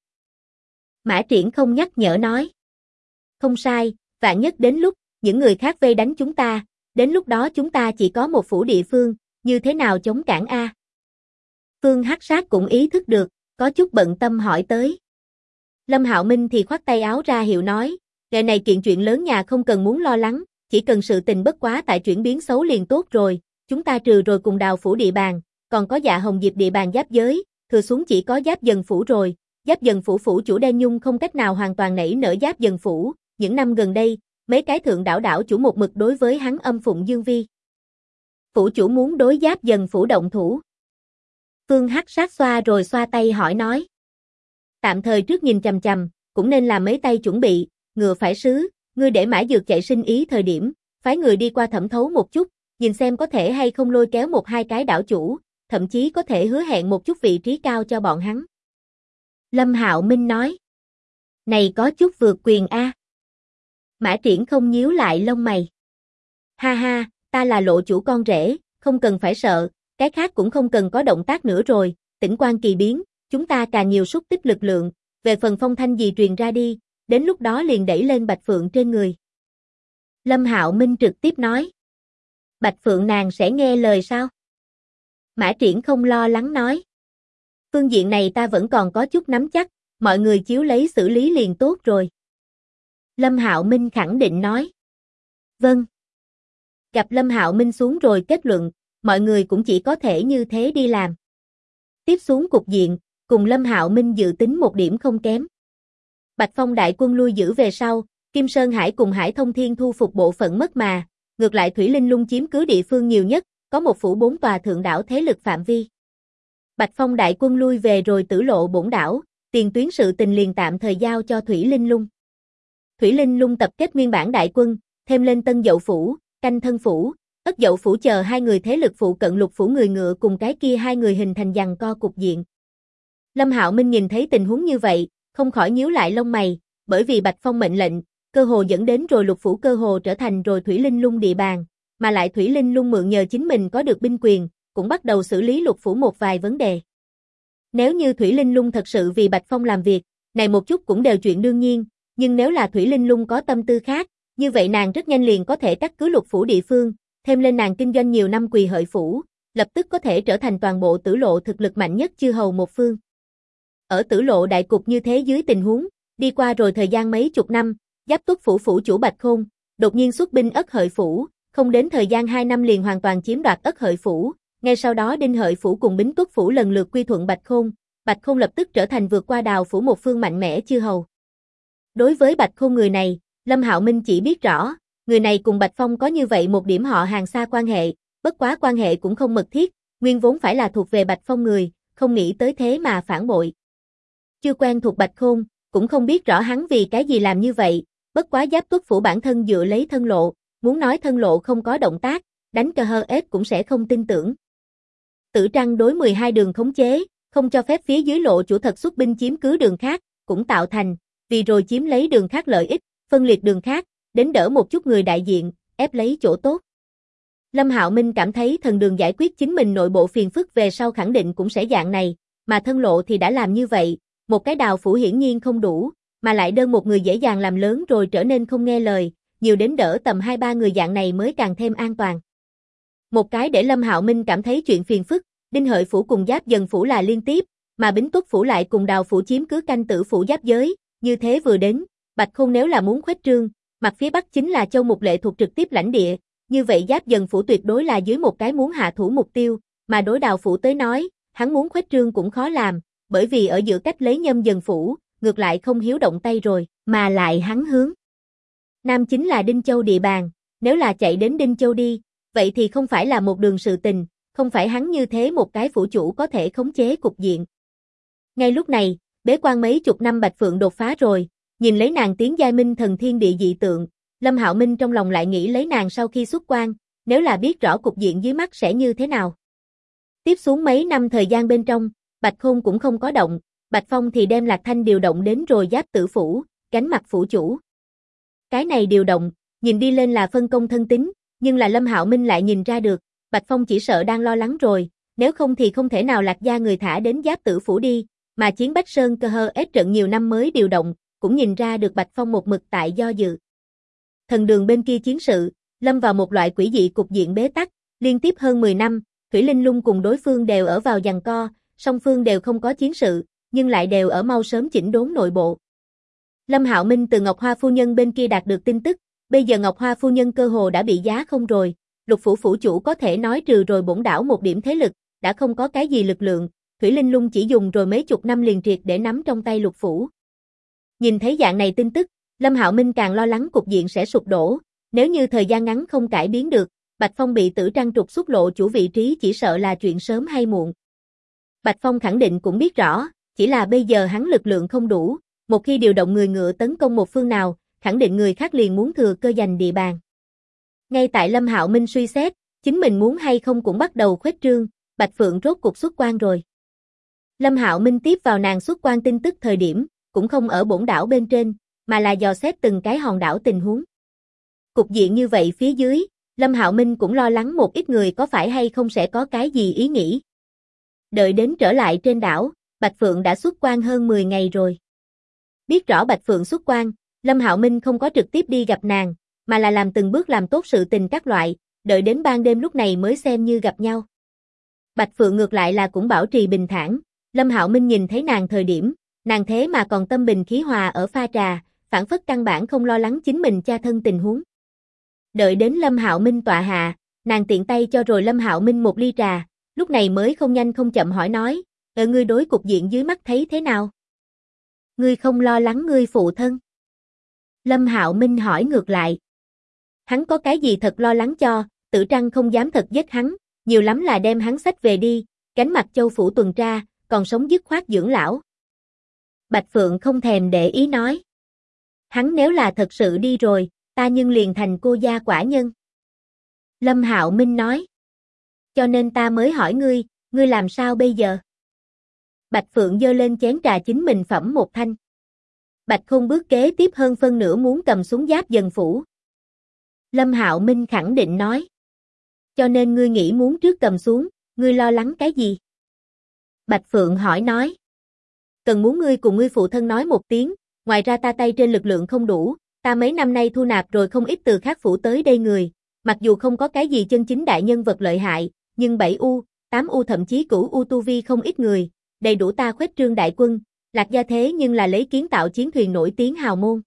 Mã Triển không nhắc nhở nói. Không sai, vạn nhất đến lúc, những người khác vây đánh chúng ta, đến lúc đó chúng ta chỉ có một phủ địa phương, như thế nào chống cản a? Phương Hắc Sát cũng ý thức được, có chút bận tâm hỏi tới. Lâm Hạo Minh thì khoát tay áo ra hiệu nói, ngày này chuyện lớn nhà không cần muốn lo lắng, chỉ cần sự tình bất quá tại chuyển biến xấu liền tốt rồi, chúng ta trừ rồi cùng Đào phủ địa bàn, còn có Dạ Hồng Diệp địa bàn giáp giới, thừa xuống chỉ có Giáp Dần phủ rồi, Giáp Dần phủ phủ chủ Đen Nhung không cách nào hoàn toàn nảy nở Giáp Dần phủ, những năm gần đây, mấy cái thượng đảo chủ một mực đối với hắn âm phụng dương vi. Phủ chủ muốn đối Giáp Dần phủ động thủ. Phương Hắc Sát xoa rồi xoa tay hỏi nói. Tạm thời trước nhìn chằm chằm, cũng nên làm mấy tay chuẩn bị, ngựa phải sứ, ngươi để Mã Dược chạy sinh ý thời điểm, phái người đi qua thẩm thấu một chút, nhìn xem có thể hay không lôi kéo một hai cái đảo chủ, thậm chí có thể hứa hẹn một chút vị trí cao cho bọn hắn. Lâm Hạo Minh nói. Này có chút vượt quyền a. Mã Triển không nhíu lại lông mày. Ha ha, ta là Lộ chủ con rể, không cần phải sợ, cái khác cũng không cần có động tác nữa rồi, tỉnh quan kỳ biến, chúng ta càng nhiều xúc tích lực lượng, về phần phong thanh gì truyền ra đi, đến lúc đó liền đẩy lên Bạch Phượng trên người. Lâm Hạo Minh trực tiếp nói. Bạch Phượng nàng sẽ nghe lời sao? Mã Triển không lo lắng nói. Phương diện này ta vẫn còn có chút nắm chắc, mọi người chiếu lấy xử lý liền tốt rồi. Lâm Hạo Minh khẳng định nói. Vâng. Gặp Lâm Hạo Minh xuống rồi kết luận, mọi người cũng chỉ có thể như thế đi làm. Tiếp xuống cục diện, cùng Lâm Hạo Minh dự tính một điểm không kém. Bạch Phong đại quân lui giữ về sau, Kim Sơn Hải cùng Hải Thông Thiên thu phục bộ phận mất mà, ngược lại Thủy Linh Lung chiếm cứ địa phương nhiều nhất, có một phủ 4 tòa thượng đảo thế lực phạm vi. Bạch Phong đại quân lui về rồi Tử Lộ bổn đảo, tiền tuyến sự tình liền tạm thời giao cho Thủy Linh Lung. Thủy Linh Lung tập kết nguyên bản đại quân, thêm lên Tân Dậu phủ, Canh Thân phủ, Ất Dậu phủ chờ hai người thế lực phụ cận Lục phủ người ngựa cùng cái kia hai người hình thành giằng co cục diện. Lâm Hạo Minh nhìn thấy tình huống như vậy, không khỏi nhíu lại lông mày, bởi vì Bạch Phong mệnh lệnh, cơ hồ dẫn đến rồi Lục phủ cơ hồ trở thành rồi Thủy Linh Lung địa bàn, mà lại Thủy Linh Lung mượn nhờ chính mình có được binh quyền, cũng bắt đầu xử lý Lục phủ một vài vấn đề. Nếu như Thủy Linh Lung thật sự vì Bạch Phong làm việc, này một chút cũng đều chuyện đương nhiên, nhưng nếu là Thủy Linh Lung có tâm tư khác, như vậy nàng rất nhanh liền có thể cắt cứ Lục phủ địa phương, thêm lên nàng kinh doanh nhiều năm Quỳ Hợi phủ, lập tức có thể trở thành toàn bộ Tử Lộ thực lực mạnh nhất chư hầu một phương. Ở Tử Lộ đại cục như thế dưới tình huống, đi qua rồi thời gian mấy chục năm, Giáp Tuất phủ phủ chủ Bạch Khôn, đột nhiên xuất binh Ất Hợi phủ, không đến thời gian 2 năm liền hoàn toàn chiếm đoạt Ất Hợi phủ, ngay sau đó Đinh Hợi phủ cùng Bính Tuất phủ lần lượt quy thuận Bạch Khôn lập tức trở thành vượt qua Đào phủ một phương mạnh mẽ chư hầu. Đối với Bạch Khôn người này, Lâm Hạo Minh chỉ biết rõ, người này cùng Bạch Phong có như vậy một điểm họ hàng xa quan hệ, bất quá quan hệ cũng không mật thiết, nguyên vốn phải là thuộc về Bạch Phong người, không nghĩ tới thế mà phản bội. Chưa quen thuộc Bạch Khôn, cũng không biết rõ hắn vì cái gì làm như vậy, bất quá Giáp Tuất phủ bản thân dựa lấy Thân Lộ, muốn nói Thân Lộ không có động tác, đánh cờ hơ ép cũng sẽ không tin tưởng. Tử Trăng đối 12 đường khống chế, không cho phép phía dưới Lộ chủ thật xuất binh chiếm cứ đường khác, cũng tạo thành, vì rồi chiếm lấy đường khác lợi ích, phân liệt đường khác, đến đỡ một chút người đại diện, ép lấy chỗ tốt. Lâm Hạo Minh cảm thấy Thần Đường giải quyết chính mình nội bộ phiền phức về sau khẳng định cũng sẽ dạng này, mà Thân Lộ thì đã làm như vậy, một cái Đào phủ hiển nhiên không đủ, mà lại đơn một người dễ dàng làm lớn rồi trở nên không nghe lời, nhiều đến đỡ tầm 2-3 người dạng này mới càng thêm an toàn. Một cái để Lâm Hạo Minh cảm thấy chuyện phiền phức, Đinh Hợi phủ cùng Giáp Dần phủ là liên tiếp, mà Bính Tuất phủ lại cùng Đào phủ chiếm cứ Canh Tử phủ giáp giới, như thế vừa đến, Bạch Khôn nếu là muốn khuếch trương, mặt phía bắc chính là Châu Mục Lệ thuộc trực tiếp lãnh địa, như vậy Giáp Dần phủ tuyệt đối là dưới một cái muốn hạ thủ mục tiêu, mà đối Đào phủ tới nói, hắn muốn khuếch trương cũng khó làm, bởi vì ở giữa cách lấy Nhâm Dần phủ, ngược lại không hiếu động tay rồi, mà lại hắn hướng nam chính là Đinh Châu địa bàn, nếu là chạy đến Đinh Châu đi, vậy thì không phải là một đường sự tình, không phải hắn như thế một cái phủ chủ có thể khống chế cục diện. Ngay lúc này, bế quan mấy chục năm Bạch Phượng đột phá rồi, nhìn lấy nàng tiến giai minh thần thiên địa dị tượng, Lâm Hạo Minh trong lòng lại nghĩ lấy nàng sau khi xuất quan, nếu là biết rõ cục diện dưới mắt sẽ như thế nào. Tiếp xuống mấy năm thời gian bên trong, Bạch Khôn cũng không có động, Bạch Phong thì đem Lạc Thanh điều động đến rồi Giáp Tử phủ, gánh mặt phủ chủ. Cái này điều động, nhìn đi lên là phân công thân tín, nhưng là Lâm Hạo Minh lại nhìn ra được, Bạch Phong chỉ sợ đang lo lắng rồi, nếu không thì không thể nào Lạc gia người thả đến Giáp Tử phủ đi, mà chiến Bách Sơn cơ hơ ết trận nhiều năm mới điều động, cũng nhìn ra được Bạch Phong một mực tại do dự. Thần đường bên kia chiến sự, lâm vào một loại quỷ dị cục diện bế tắc, liên tiếp hơn 10 năm, Thủy Linh Lung cùng đối phương đều ở vào giằng co, song phương đều không có chiến sự, nhưng lại đều ở mau sớm chỉnh đốn nội bộ. Lâm Hạo Minh từ Ngọc Hoa phu nhân bên kia đạt được tin tức, bây giờ Ngọc Hoa phu nhân cơ hồ đã bị giá không rồi, Lục phủ phủ chủ có thể nói trừ rồi bổn đảo một điểm thế lực, đã không có cái gì lực lượng, Thủy Linh Lung chỉ dùng rồi mấy chục năm liền triệt để nắm trong tay Lục phủ. Nhìn thấy dạng này tin tức, Lâm Hạo Minh càng lo lắng cục diện sẽ sụp đổ, nếu như thời gian ngắn không cải biến được, Bạch Phong bị Tử Trăng trục xuất lộ chủ vị trí chỉ sợ là chuyện sớm hay muộn. Bạch Phong khẳng định cũng biết rõ, chỉ là bây giờ hắn lực lượng không đủ, một khi điều động người ngựa tấn công một phương nào, khẳng định người khác liền muốn thừa cơ giành địa bàn. Ngay tại Lâm Hạo Minh suy xét, chính mình muốn hay không cũng bắt đầu khuếch trương, Bạch Phượng rốt cục xuất quan rồi. Lâm Hạo Minh tiếp vào nàng xuất quan tin tức thời điểm, cũng không ở bổn đảo bên trên, mà là dò xét từng cái hòn đảo tình huống. Cục diện như vậy phía dưới, Lâm Hạo Minh cũng lo lắng một ít người có phải hay không sẽ có cái gì ý nghĩ. Đợi đến trở lại trên đảo, Bạch Phượng đã xuất quan hơn 10 ngày rồi. Biết rõ Bạch Phượng xuất quan, Lâm Hạo Minh không có trực tiếp đi gặp nàng, mà là làm từng bước làm tốt sự tình các loại, đợi đến ban đêm lúc này mới xem như gặp nhau. Bạch Phượng ngược lại là cũng bảo trì bình thản, Lâm Hạo Minh nhìn thấy nàng thời điểm, nàng thế mà còn tâm bình khí hòa ở pha trà, phản phất căn bản không lo lắng chính mình cha thân tình huống. Đợi đến Lâm Hạo Minh tọa hạ, nàng tiện tay cho rồi Lâm Hạo Minh một ly trà, lúc này mới không nhanh không chậm hỏi nói, ngươi đối cục diện dưới mắt thấy thế nào? Ngươi không lo lắng ngươi phụ thân? Lâm Hạo Minh hỏi ngược lại. Hắn có cái gì thật lo lắng cho, Tử Trăng không dám thật giết hắn, nhiều lắm là đem hắn xách về đi, gánh mặt Châu phủ tuần tra, còn sống dứt khoát dưỡng lão. Bạch Phượng không thèm để ý nói. Hắn nếu là thật sự đi rồi, ta nhưng liền thành cô gia quả nhân. Lâm Hạo Minh nói. Cho nên ta mới hỏi ngươi, ngươi làm sao bây giờ? Bạch Phượng giơ lên chén trà chính mình phẩm một thanh. Bạch Khôn bước kế tiếp hơn phân nửa muốn cầm xuống Giáp Dần phủ. Lâm Hạo Minh khẳng định nói. Cho nên ngươi nghĩ muốn trước cầm xuống, ngươi lo lắng cái gì? Bạch Phượng hỏi nói. Cần muốn ngươi cùng ngươi phụ thân nói một tiếng, ngoài ra ta tay trên lực lượng không đủ, ta mấy năm nay thu nạp rồi không ít từ khác phủ tới đây người, mặc dù không có cái gì chân chính đại nhân vật lợi hại, nhưng 7U, 8U thậm chí cửu U tu vi không ít người, đầy đủ ta khuếch trương đại quân, Lạc gia thế nhưng là lấy kiến tạo chiến thuyền nổi tiếng hào môn.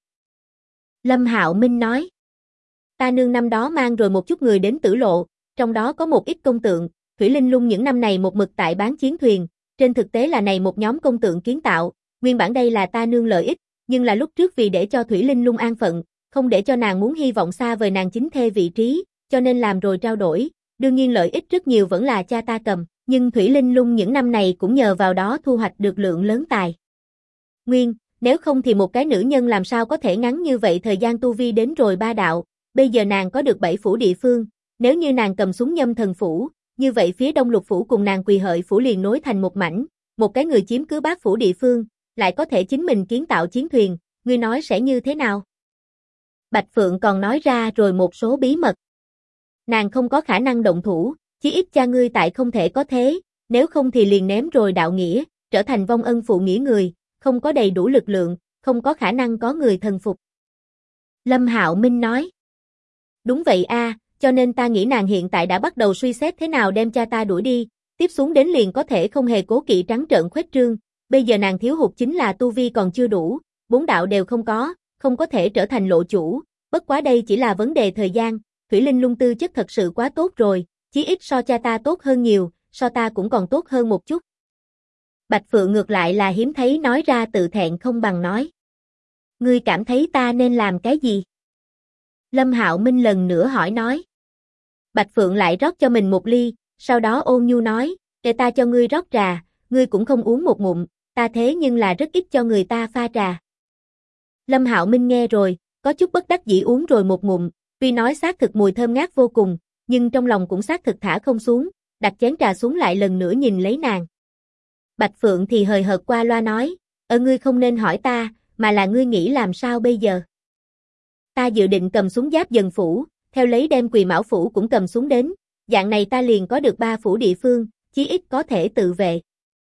Lâm Hạo Minh nói. Ta nương năm đó mang rồi một chút người đến Tử Lộ, trong đó có một ít công tượng, Thủy Linh Lung những năm này một mực tại bán chiến thuyền, trên thực tế là này một nhóm công tượng kiến tạo, nguyên bản đây là ta nương lợi ích, nhưng là lúc trước vì để cho Thủy Linh Lung an phận, không để cho nàng muốn hy vọng xa vời nàng chính thê vị trí, cho nên làm rồi trao đổi, đương nhiên lợi ích rất nhiều vẫn là cha ta cầm, nhưng Thủy Linh Lung những năm này cũng nhờ vào đó thu hoạch được lượng lớn tài nguyên, nếu không thì một cái nữ nhân làm sao có thể ngắn như vậy thời gian tu vi đến rồi 3 đạo, bây giờ nàng có được 7 phủ địa phương, nếu như nàng cầm xuống Nhâm Thần phủ, như vậy phía Đông Lục phủ cùng nàng Quỳ Hợi phủ liền nối thành một mảnh, một cái người chiếm cứ 8 phủ địa phương, lại có thể chính mình kiến tạo chiến thuyền, ngươi nói sẽ như thế nào? Bạch Phượng còn nói ra rồi một số bí mật. Nàng không có khả năng động thủ, chí ít cha ngươi tại không thể có thế, nếu không thì liền ném rồi đạo nghĩa, trở thành vong ân phụ nghĩa người, không có đầy đủ lực lượng, không có khả năng có người thần phục. Lâm Hạo Minh nói. Đúng vậy a, cho nên ta nghĩ nàng hiện tại đã bắt đầu suy xét thế nào đem cha ta đuổi đi, tiếp xuống đến liền có thể không hề cố kỵ trắng trợn khuếch trương, bây giờ nàng thiếu hụt chính là tu vi còn chưa đủ, 4 đạo đều không có thể trở thành lộ chủ, bất quá đây chỉ là vấn đề thời gian, Thủy Linh Lung tư chất thật sự quá tốt rồi, chí ít so cha ta tốt hơn nhiều, so ta cũng còn tốt hơn một chút. Bạch Phượng ngược lại là hiếm thấy nói ra tự thẹn không bằng nói. Ngươi cảm thấy ta nên làm cái gì? Lâm Hạo Minh lần nữa hỏi nói. Bạch Phượng lại rót cho mình một ly, sau đó ôn nhu nói, để ta cho ngươi rót trà, ngươi cũng không uống một ngụm, ta thế nhưng là rất ít cho người ta pha trà. Lâm Hạo Minh nghe rồi, có chút bất đắc dĩ uống rồi một ngụm, tuy nói xác thực mùi thơm ngát vô cùng, nhưng trong lòng cũng xác thực thả không xuống, đặt chén trà xuống lại lần nữa nhìn lấy nàng. Bạch Phượng thì hời hợt qua loa nói, ngươi không nên hỏi ta, mà là ngươi nghĩ làm sao bây giờ? Ta dự định cầm súng Giáp Dần phủ, theo lấy đem Quỳ Mão phủ cũng cầm súng đến, dạng này ta liền có được 3 phủ địa phương, chí ít có thể tự vệ.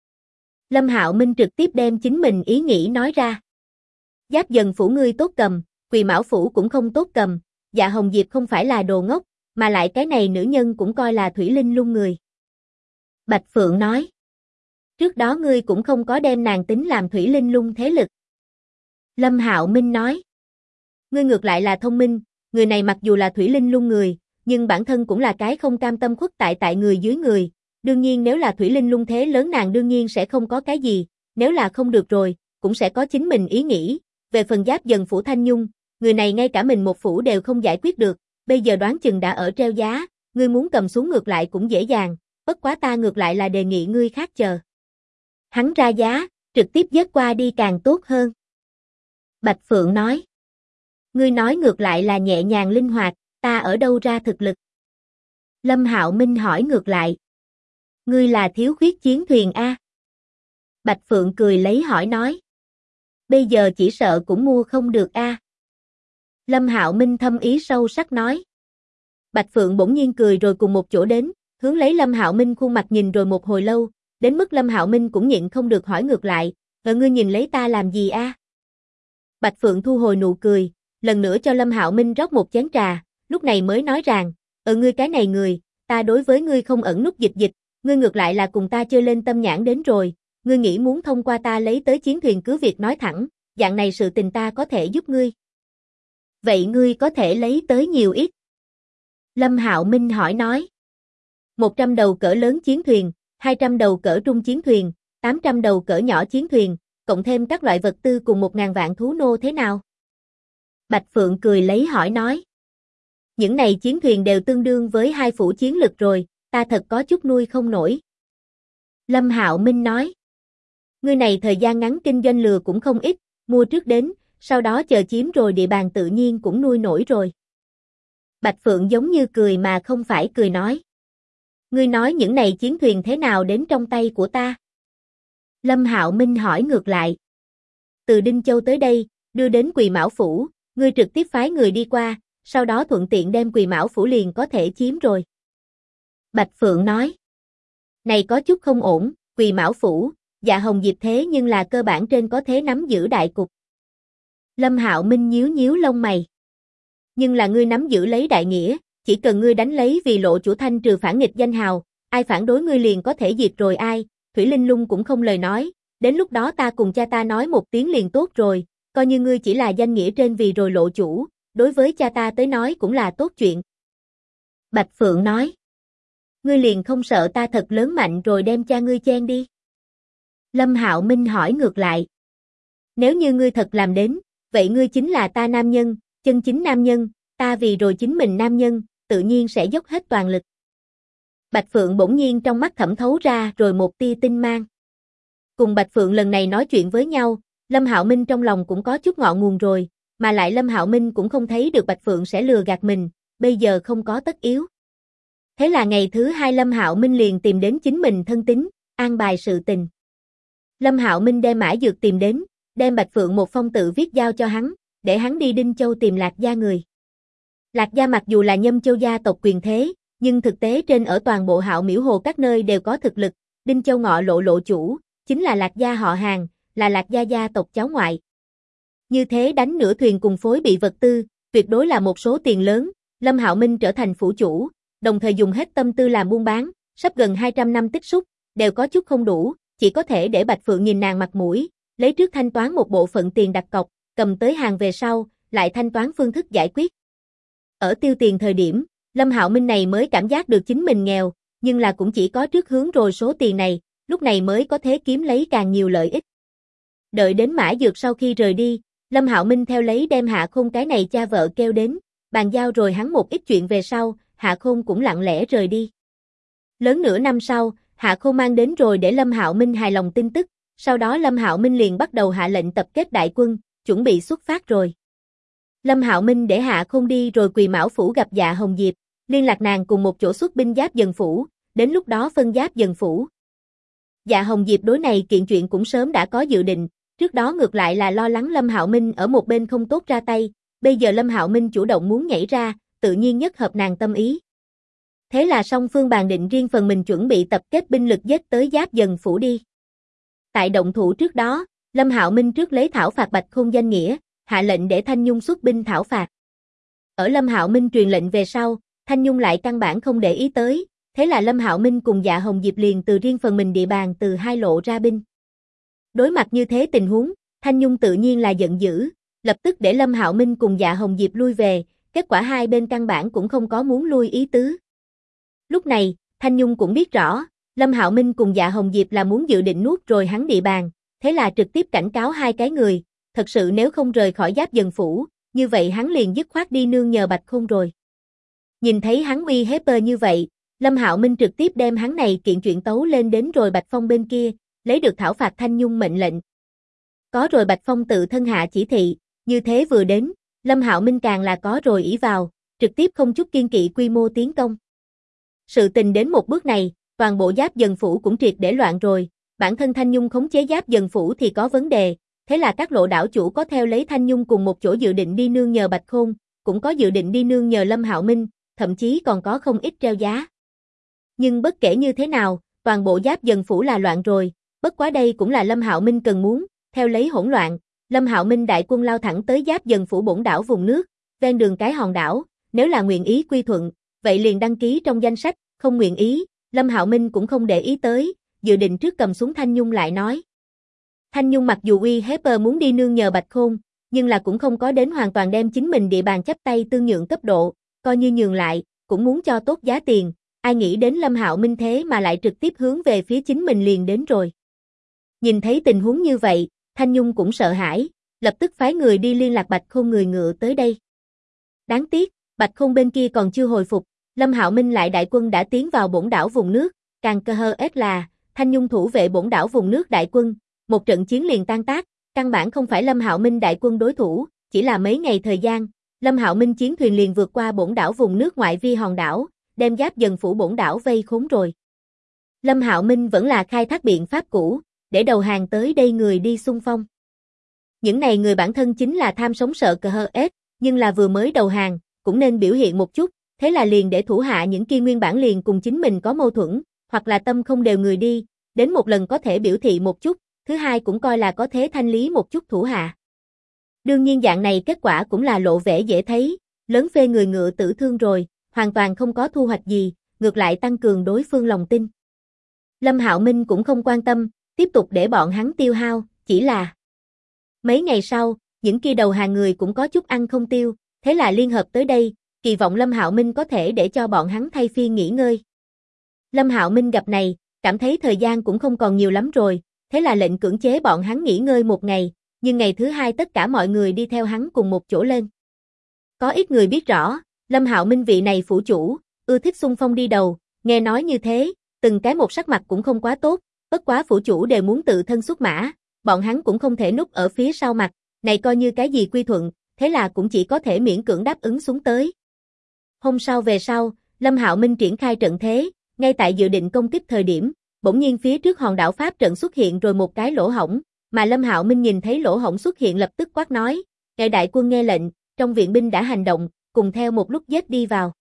Lâm Hạo Minh trực tiếp đem chính mình ý nghĩ nói ra. Giáp Dần phủ ngươi tốt cầm, Quỳ Mão phủ cũng không tốt cầm, Dạ Hồng Diệp không phải là đồ ngốc, mà lại cái này nữ nhân cũng coi là Thủy Linh Lung người. Bạch Phượng nói. Trước đó ngươi cũng không có đem nàng tính làm Thủy Linh Lung thế lực. Lâm Hạo Minh nói. Ngươi ngược lại là thông minh, người này mặc dù là Thủy Linh Lung người, nhưng bản thân cũng là cái không cam tâm khuất tại người dưới người. Đương nhiên nếu là Thủy Linh Lung thế lớn nàng đương nhiên sẽ không có cái gì, nếu là không được rồi, cũng sẽ có chính mình ý nghĩ. Về phần Giáp Dần phủ Thanh Nhung, người này ngay cả mình một phủ đều không giải quyết được, bây giờ đoán chừng đã ở treo giá, ngươi muốn cầm xuống ngược lại cũng dễ dàng, bất quá ta ngược lại là đề nghị ngươi khác chờ. Hắn ra giá, trực tiếp dớt qua đi càng tốt hơn. Bạch Phượng nói. Ngươi nói ngược lại là nhẹ nhàng linh hoạt, ta ở đâu ra thực lực? Lâm Hạo Minh hỏi ngược lại. Ngươi là thiếu khuyết chiến thuyền a? Bạch Phượng cười lấy hỏi nói. Bây giờ chỉ sợ cũng mua không được a. Lâm Hạo Minh thâm ý sâu sắc nói. Bạch Phượng bỗng nhiên cười rồi cùng một chỗ đến, hướng lấy Lâm Hạo Minh khuôn mặt nhìn rồi một hồi lâu, đến mức Lâm Hạo Minh cũng nhịn không được hỏi ngược lại, ngươi nhìn lấy ta làm gì a? Bạch Phượng thu hồi nụ cười, lần nữa cho Lâm Hạo Minh rót một chén trà, lúc này mới nói rằng, ngươi cái này người, ta đối với ngươi không ẩn nút dịch, ngươi ngược lại là cùng ta chơi lên tâm nhãn đến rồi, ngươi nghĩ muốn thông qua ta lấy tới chiến thuyền cứ việc nói thẳng, dạng này sự tình ta có thể giúp ngươi. Vậy ngươi có thể lấy tới nhiều ít? Lâm Hạo Minh hỏi nói. 100 đầu cỡ lớn chiến thuyền, 200 đầu cỡ trung chiến thuyền, 800 đầu cỡ nhỏ chiến thuyền, cộng thêm các loại vật tư cùng 1000 vạn thú nô thế nào? Bạch Phượng cười lấy hỏi nói. Những này chiến thuyền đều tương đương với 2 phủ chiến lực rồi, ta thật có chút nuôi không nổi. Lâm Hạo Minh nói. Ngươi này thời gian ngắn kinh doanh lừa cũng không ít, mua trước đến, sau đó chờ chiếm rồi địa bàn tự nhiên cũng nuôi nổi rồi. Bạch Phượng giống như cười mà không phải cười nói. Ngươi nói những này chiến thuyền thế nào đến trong tay của ta? Lâm Hạo Minh hỏi ngược lại. Từ Đinh Châu tới đây, đưa đến Quỳ Mão phủ, ngươi trực tiếp phái người đi qua, sau đó thuận tiện đem Quỳ Mão phủ liền có thể chiếm rồi. Bạch Phượng nói. Này có chút không ổn, Quỳ Mão phủ, Dạ Hồng Diệp thế nhưng là cơ bản trên có thế nắm giữ đại cục. Lâm Hạo Minh nhíu nhíu lông mày. Nhưng là ngươi nắm giữ lấy đại nghĩa, chỉ cần ngươi đánh lấy vì lộ chủ thanh trừ phản nghịch danh hào, ai phản đối ngươi liền có thể diệt rồi ai, Thủy Linh Lung cũng không lời nói, đến lúc đó ta cùng cha ta nói một tiếng liền tốt rồi, coi như ngươi chỉ là danh nghĩa trên vì rồi lộ chủ, đối với cha ta tới nói cũng là tốt chuyện. Bạch Phượng nói. Ngươi liền không sợ ta thật lớn mạnh rồi đem cha ngươi chen đi? Lâm Hạo Minh hỏi ngược lại. Nếu như ngươi thật làm đến, vậy ngươi chính là ta nam nhân, chân chính nam nhân, ta vì rồi chính mình nam nhân, tự nhiên sẽ dốc hết toàn lực. Bạch Phượng bỗng nhiên trong mắt thẩm thấu ra rồi một tia tinh mang. Cùng Bạch Phượng lần này nói chuyện với nhau, Lâm Hạo Minh trong lòng cũng có chút ngọn nguồn rồi, mà lại Lâm Hạo Minh cũng không thấy được Bạch Phượng sẽ lừa gạt mình, bây giờ không có tất yếu. Thế là ngày thứ 2 Lâm Hạo Minh liền tìm đến chính mình thân tín, an bài sự tình. Lâm Hạo Minh đem Mã Dược tìm đến, đem Bạch Phượng một phong tự viết giao cho hắn, để hắn đi Đinh Châu tìm Lạc gia người. Lạc gia mặc dù là Nhâm Châu gia tộc quyền thế, nhưng thực tế trên ở toàn bộ Hạo Miễu Hồ các nơi đều có thực lực, Đinh Châu Ngọ Lộ lộ chủ, chính là Lạc gia họ Hàng, là Lạc gia gia tộc cháu ngoại. Như thế đánh nửa thuyền cùng phối bị vật tư, tuyệt đối là một số tiền lớn, Lâm Hạo Minh trở thành phủ chủ, đồng thời dùng hết tâm tư làm buôn bán, sắp gần 200 năm tích xúc, đều có chút không đủ, chỉ có thể để Bạch Phượng nhìn nàng mặt mũi, lấy trước thanh toán một bộ phận tiền đặt cọc, cầm tới hàng về sau, lại thanh toán phương thức giải quyết. Ở tiêu tiền thời điểm, Lâm Hạo Minh này mới cảm giác được chính mình nghèo, nhưng là cũng chỉ có trước hướng rồi số tiền này, lúc này mới có thể kiếm lấy càng nhiều lợi ích. Đợi đến Mã Dược sau khi rời đi, Lâm Hạo Minh theo lấy đem Hạ Khôn cái này cha vợ kêu đến, bàn giao rồi hắn một ít chuyện về sau, Hạ Khôn cũng lặng lẽ rời đi. Lớn nửa năm sau, Hạ Khôn mang đến rồi để Lâm Hạo Minh hài lòng tin tức, Sau đó Lâm Hạo Minh liền bắt đầu hạ lệnh tập kết đại quân, chuẩn bị xuất phát rồi. Lâm Hạo Minh để Hạ Khôn đi rồi Quỳ Mão phủ gặp Dạ Hồng Diệp, liên lạc nàng cùng một chỗ xuất binh Giáp Dần phủ, đến lúc đó phân Giáp Dần phủ. Dạ Hồng Diệp đối này kiện chuyện cũng sớm đã có dự định, trước đó ngược lại là lo lắng Lâm Hạo Minh ở một bên không tốt ra tay, bây giờ Lâm Hạo Minh chủ động muốn nhảy ra, tự nhiên nhất hợp nàng tâm ý. Thế là song phương bàn định riêng phần mình chuẩn bị tập kết binh lực giết tới Giáp Dần phủ đi. Tại động thủ trước đó, Lâm Hạo Minh trước lấy thảo phạt Bạch Khôn danh nghĩa, hạ lệnh để Thanh Nhung xuất binh thảo phạt. Ở Lâm Hạo Minh truyền lệnh về sau, Thanh Nhung lại căn bản không để ý tới, thế là Lâm Hạo Minh cùng Dạ Hồng Diệp liền từ riêng phần mình địa bàn từ hai lộ ra binh. Đối mặt như thế tình huống, Thanh Nhung tự nhiên là giận dữ, lập tức để Lâm Hạo Minh cùng Dạ Hồng Diệp lui về, kết quả hai bên căn bản cũng không có muốn lui ý tứ. Lúc này, Thanh Nhung cũng biết rõ, Lâm Hạo Minh cùng Dạ Hồng Diệp là muốn dự định nuốt rồi hắn địa bàn, thế là trực tiếp cảnh cáo hai cái người, thật sự nếu không rời khỏi Giáp Dần phủ, như vậy hắn liền dứt khoát đi nương nhờ Bạch Khôn rồi. Nhìn thấy hắn uy hiếp như vậy, Lâm Hạo Minh trực tiếp đem hắn này kiện chuyện tấu lên đến rồi Bạch Phong bên kia, lấy được thảo phạt Thanh Nhung mệnh lệnh. Có rồi Bạch Phong tự thân hạ chỉ thị, như thế vừa đến, Lâm Hạo Minh càng là có rồi ỷ vào, trực tiếp không chút kiên kỵ quy mô tiến công. Sự tình đến một bước này, toàn bộ Giáp Dần phủ cũng triệt để loạn rồi, bản thân Thanh Nhung khống chế Giáp Dần phủ thì có vấn đề, thế là các lộ đảo chủ có theo lấy Thanh Nhung cùng một chỗ dự định đi nương nhờ Bạch Khôn, cũng có dự định đi nương nhờ Lâm Hạo Minh, thậm chí còn có không ít treo giá. Nhưng bất kể như thế nào, toàn bộ Giáp Dần phủ là loạn rồi, bất quá đây cũng là Lâm Hạo Minh cần muốn, theo lấy hỗn loạn, Lâm Hạo Minh đại quân lao thẳng tới Giáp Dần phủ bổn đảo vùng nước, ven đường cái hòn đảo, nếu là nguyện ý quy thuận, vậy liền đăng ký trong danh sách, không nguyện ý, Lâm Hạo Minh cũng không để ý tới, dự định trước cầm xuống Thanh Nhung lại nói. Thanh Nhung mặc dù uy hiếp muốn đi nương nhờ Bạch Khôn, nhưng là cũng không có đến hoàn toàn đem chính mình địa bàn chấp tay tương nhượng cấp độ, coi như nhường lại, cũng muốn cho tốt giá tiền, ai nghĩ đến Lâm Hạo Minh thế mà lại trực tiếp hướng về phía chính mình liền đến rồi. Nhìn thấy tình huống như vậy, Thanh Nhung cũng sợ hãi, lập tức phái người đi liên lạc Bạch Khôn người ngựa tới đây. Đáng tiếc, Bạch Khôn bên kia còn chưa hồi phục, Lâm Hạo Minh lại đại quân đã tiến vào bổn đảo vùng nước, càng cơ hơ ết là, Thanh Nhung thủ vệ bổn đảo vùng nước đại quân, một trận chiến liền tan tác, căn bản không phải Lâm Hạo Minh đại quân đối thủ, chỉ là mấy ngày thời gian, Lâm Hạo Minh chiến thuyền liền vượt qua bổn đảo vùng nước ngoại vi hòn đảo, đem Giáp Dần phủ bổn đảo vây khốn rồi. Lâm Hạo Minh vẫn là khai thác biện pháp cũ, để đầu hàng tới đây người đi xung phong. Những này người bản thân chính là tham sống sợ cờ hơ ết, nhưng là vừa mới đầu hàng, cũng nên biểu hiện một chút, thế là liền để thủ hạ những kia nguyên bản liền cùng chính mình có mâu thuẫn, hoặc là tâm không đều người đi, đến một lần có thể biểu thị một chút, thứ hai cũng coi là có thế thanh lý một chút thủ hạ. Đương nhiên dạng này kết quả cũng là lộ vẻ dễ thấy, lớn phê người ngựa tử thương rồi, hoàn toàn không có thu hoạch gì, ngược lại tăng cường đối phương lòng tin. Lâm Hạo Minh cũng không quan tâm, tiếp tục để bọn hắn tiêu hao, chỉ là mấy ngày sau, những kia đầu hàng người cũng có chút ăn không tiêu, thế là liên hợp tới đây, kỳ vọng Lâm Hạo Minh có thể để cho bọn hắn thay phiên nghỉ ngơi. Lâm Hạo Minh gặp này, cảm thấy thời gian cũng không còn nhiều lắm rồi, thế là lệnh cưỡng chế bọn hắn nghỉ ngơi một ngày, nhưng ngày thứ hai tất cả mọi người đi theo hắn cùng một chỗ lên. Có ít người biết rõ, Lâm Hạo Minh vị này phủ chủ, ưa thích xung phong đi đầu, nghe nói như thế, từng cái một sắc mặt cũng không quá tốt, bất quá phủ chủ đều muốn tự thân xuất mã, bọn hắn cũng không thể núp ở phía sau mặt, này coi như cái gì quy thuận, thế là cũng chỉ có thể miễn cưỡng đáp ứng xuống tới. Hôm sau về sau, Lâm Hạo Minh triển khai trận thế, ngay tại dự định công kích thời điểm, bỗng nhiên phía trước hòn đảo Pháp trận xuất hiện rồi một cái lỗ hổng, mà Lâm Hạo Minh nhìn thấy lỗ hổng xuất hiện lập tức quát nói, "Ngài đại quân nghe lệnh, trong viện binh đã hành động, cùng theo một lúc giết đi vào."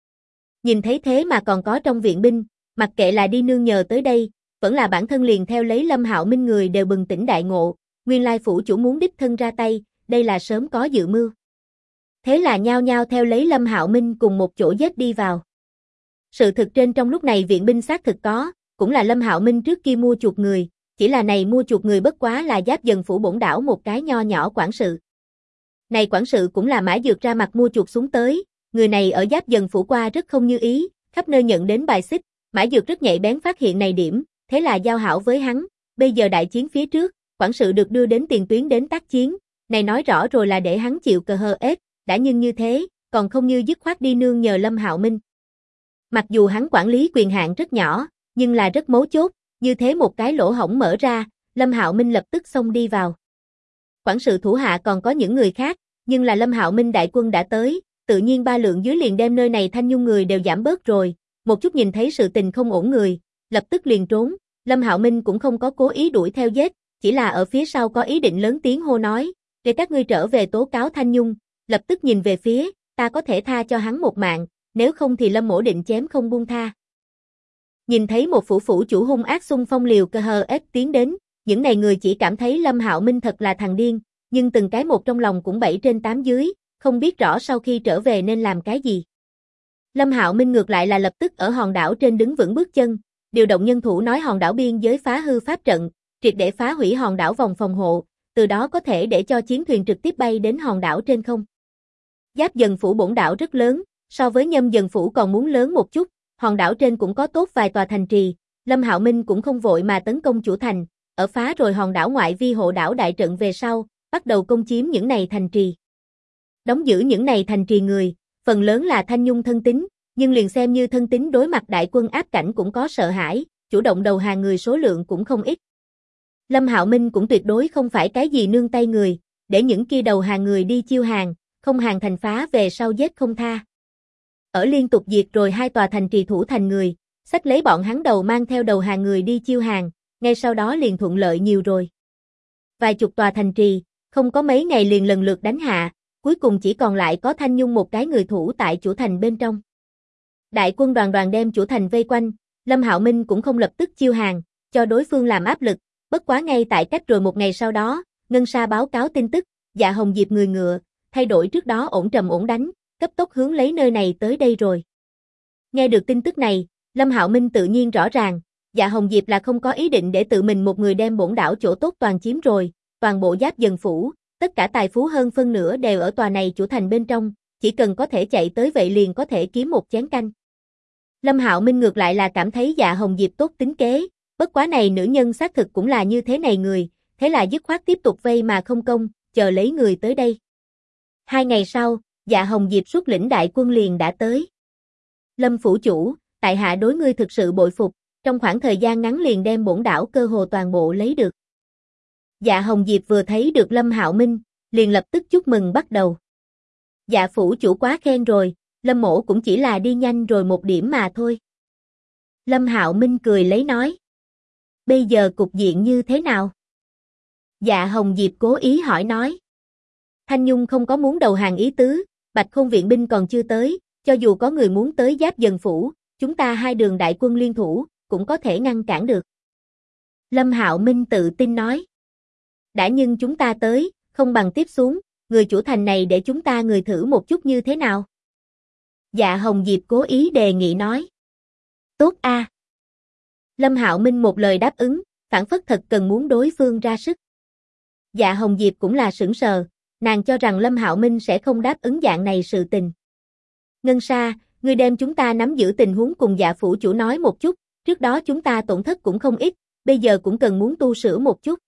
Nhìn thấy thế mà còn có trong viện binh, mặc kệ là đi nương nhờ tới đây, vẫn là bản thân liền theo lấy Lâm Hạo Minh người đều bừng tỉnh đại ngộ, nguyên lai phủ chủ muốn đích thân ra tay, đây là sớm có dự mưu. Thế là nhao nhao theo lấy Lâm Hạo Minh cùng một chỗ giết đi vào. Sự thực trên trong lúc này viện binh xác thực có, cũng là Lâm Hạo Minh trước kia mua chuộc người, chỉ là này mua chuộc người bất quá là Giáp Dần phủ bổn đảo một cái nho nhỏ quản sự. Này quản sự cũng là Mã Dược ra mặt mua chuộc xuống tới, người này ở Giáp Dần phủ qua rất không như ý, khắp nơi nhận đến bài xích, Mã Dược rất nhạy bén phát hiện này điểm, thế là giao hảo với hắn, bây giờ đại chiến phía trước, quản sự được đưa đến tiền tuyến đến tác chiến, này nói rõ rồi là để hắn chịu cờ hờ ết, đã nhưng như thế, còn không như dứt khoát đi nương nhờ Lâm Hạo Minh. Mặc dù hắn quản lý quyền hạn rất nhỏ, nhưng là rất mấu chốt, như thế một cái lỗ hổng mở ra, Lâm Hạo Minh lập tức xông đi vào. Quản sự thủ hạ còn có những người khác, nhưng là Lâm Hạo Minh đại quân đã tới, tự nhiên ba lượng dưới liền đem nơi này Thanh Nhung người đều giảm bớt rồi, một chút nhìn thấy sự tình không ổn người, lập tức liền trốn, Lâm Hạo Minh cũng không có cố ý đuổi theo giết, chỉ là ở phía sau có ý định lớn tiếng hô nói, để các ngươi trở về tố cáo Thanh Nhung, lập tức nhìn về phía, ta có thể tha cho hắn một mạng, nếu không thì Lâm mỗ định chém không buông tha. Nhìn thấy một phủ chủ hung ác xung phong liều cơ hờ ép tiến đến, những này người chỉ cảm thấy Lâm Hạo Minh thật là thằng điên, nhưng từng cái một trong lòng cũng 7 trên 8 dưới, không biết rõ sau khi trở về nên làm cái gì. Lâm Hạo Minh ngược lại là lập tức ở hòn đảo trên đứng vững bước chân, điều động nhân thủ nói hòn đảo biên giới phá hư pháp trận, triệt để phá hủy hòn đảo vòng phòng hộ, từ đó có thể để cho chiến thuyền trực tiếp bay đến hòn đảo trên không. Giáp Dần Phủ bổn đảo rất lớn, so với Nhâm Dần Phủ còn muốn lớn một chút, hòn đảo trên cũng có tốt vài tòa thành trì, Lâm Hạo Minh cũng không vội mà tấn công chủ thành, ở phá rồi hòn đảo ngoại vi hộ đảo đại trận về sau, bắt đầu công chiếm những này thành trì. Đóng giữ những này thành trì người, phần lớn là Thanh Nhung thân tín, nhưng liền xem như thân tín đối mặt đại quân áp cảnh cũng có sợ hãi, chủ động đầu hàng người số lượng cũng không ít. Lâm Hạo Minh cũng tuyệt đối không phải cái gì nương tay người, để những kia đầu hàng người đi chiêu hàng, không hàng thành phá về sau giết không tha. Ở liên tục diệt rồi 2 tòa thành trì thủ thành người, xách lấy bọn hắn đầu mang theo đầu hàng người đi chiêu hàng, ngay sau đó liền thuận lợi nhiều rồi. Vài chục tòa thành trì, không có mấy ngày liền lần lượt đánh hạ, cuối cùng chỉ còn lại có Thanh Nhung một cái người thủ tại chủ thành bên trong. Đại quân đoàn đoàn đem chủ thành vây quanh, Lâm Hạo Minh cũng không lập tức chiêu hàng, cho đối phương làm áp lực, bất quá ngay tại cách rồi một ngày sau đó, Ngân Sa báo cáo tin tức, Dạ Hồng Diệp người ngựa, thay đổi trước đó ổn trầm ổn đánh, cấp tốc hướng lấy nơi này tới đây rồi. Nghe được tin tức này, Lâm Hạo Minh tự nhiên rõ ràng, Dạ Hồng Diệp là không có ý định để tự mình một người đem bổn đảo chỗ tốt toàn chiếm rồi, toàn bộ Giáp Dần Phủ, tất cả tài phú hơn phân nửa đều ở tòa này chủ thành bên trong, chỉ cần có thể chạy tới vậy liền có thể kiếm một chén canh. Lâm Hạo Minh ngược lại là cảm thấy Dạ Hồng Diệp tốt tính kế, bất quá này nữ nhân xác thực cũng là như thế này người, thế là dứt khoát tiếp tục vây mà không công, chờ lấy người tới đây. 2 ngày sau, Dạ Hồng Diệp xuất lĩnh đại quân liền đã tới. Lâm phủ chủ, tại hạ đối ngươi thực sự bội phục, trong khoảng thời gian ngắn liền đem bổn đảo cơ hồ toàn bộ lấy được. Dạ Hồng Diệp vừa thấy được Lâm Hạo Minh, liền lập tức chúc mừng bắt đầu. Dạ phủ chủ quá khen rồi, Lâm mỗ cũng chỉ là đi nhanh rồi một điểm mà thôi. Lâm Hạo Minh cười lấy nói. Bây giờ cục diện như thế nào? Dạ Hồng Diệp cố ý hỏi nói. Thanh Nhung không có muốn đầu hàng ý tứ, Bạch Khôn viện binh còn chưa tới, cho dù có người muốn tới Giáp Dần Phủ, chúng ta 2 đường đại quân liên thủ, cũng có thể ngăn cản được. Lâm Hạo Minh tự tin nói. Đã nhưng chúng ta tới, không bằng tiếp xuống, người chủ thành này để chúng ta người thử một chút như thế nào? Dạ Hồng Diệp cố ý đề nghị nói. Tốt a. Lâm Hạo Minh một lời đáp ứng, phản phất thật cần muốn đối phương ra sức. Dạ Hồng Diệp cũng là sững sờ, nàng cho rằng Lâm Hạo Minh sẽ không đáp ứng dạng này sự tình. Ngân Sa, ngươi đem chúng ta nắm giữ tình huống cùng Dạ phủ chủ nói một chút, trước đó chúng ta tổn thất cũng không ít, bây giờ cũng cần muốn tu sửa một chút.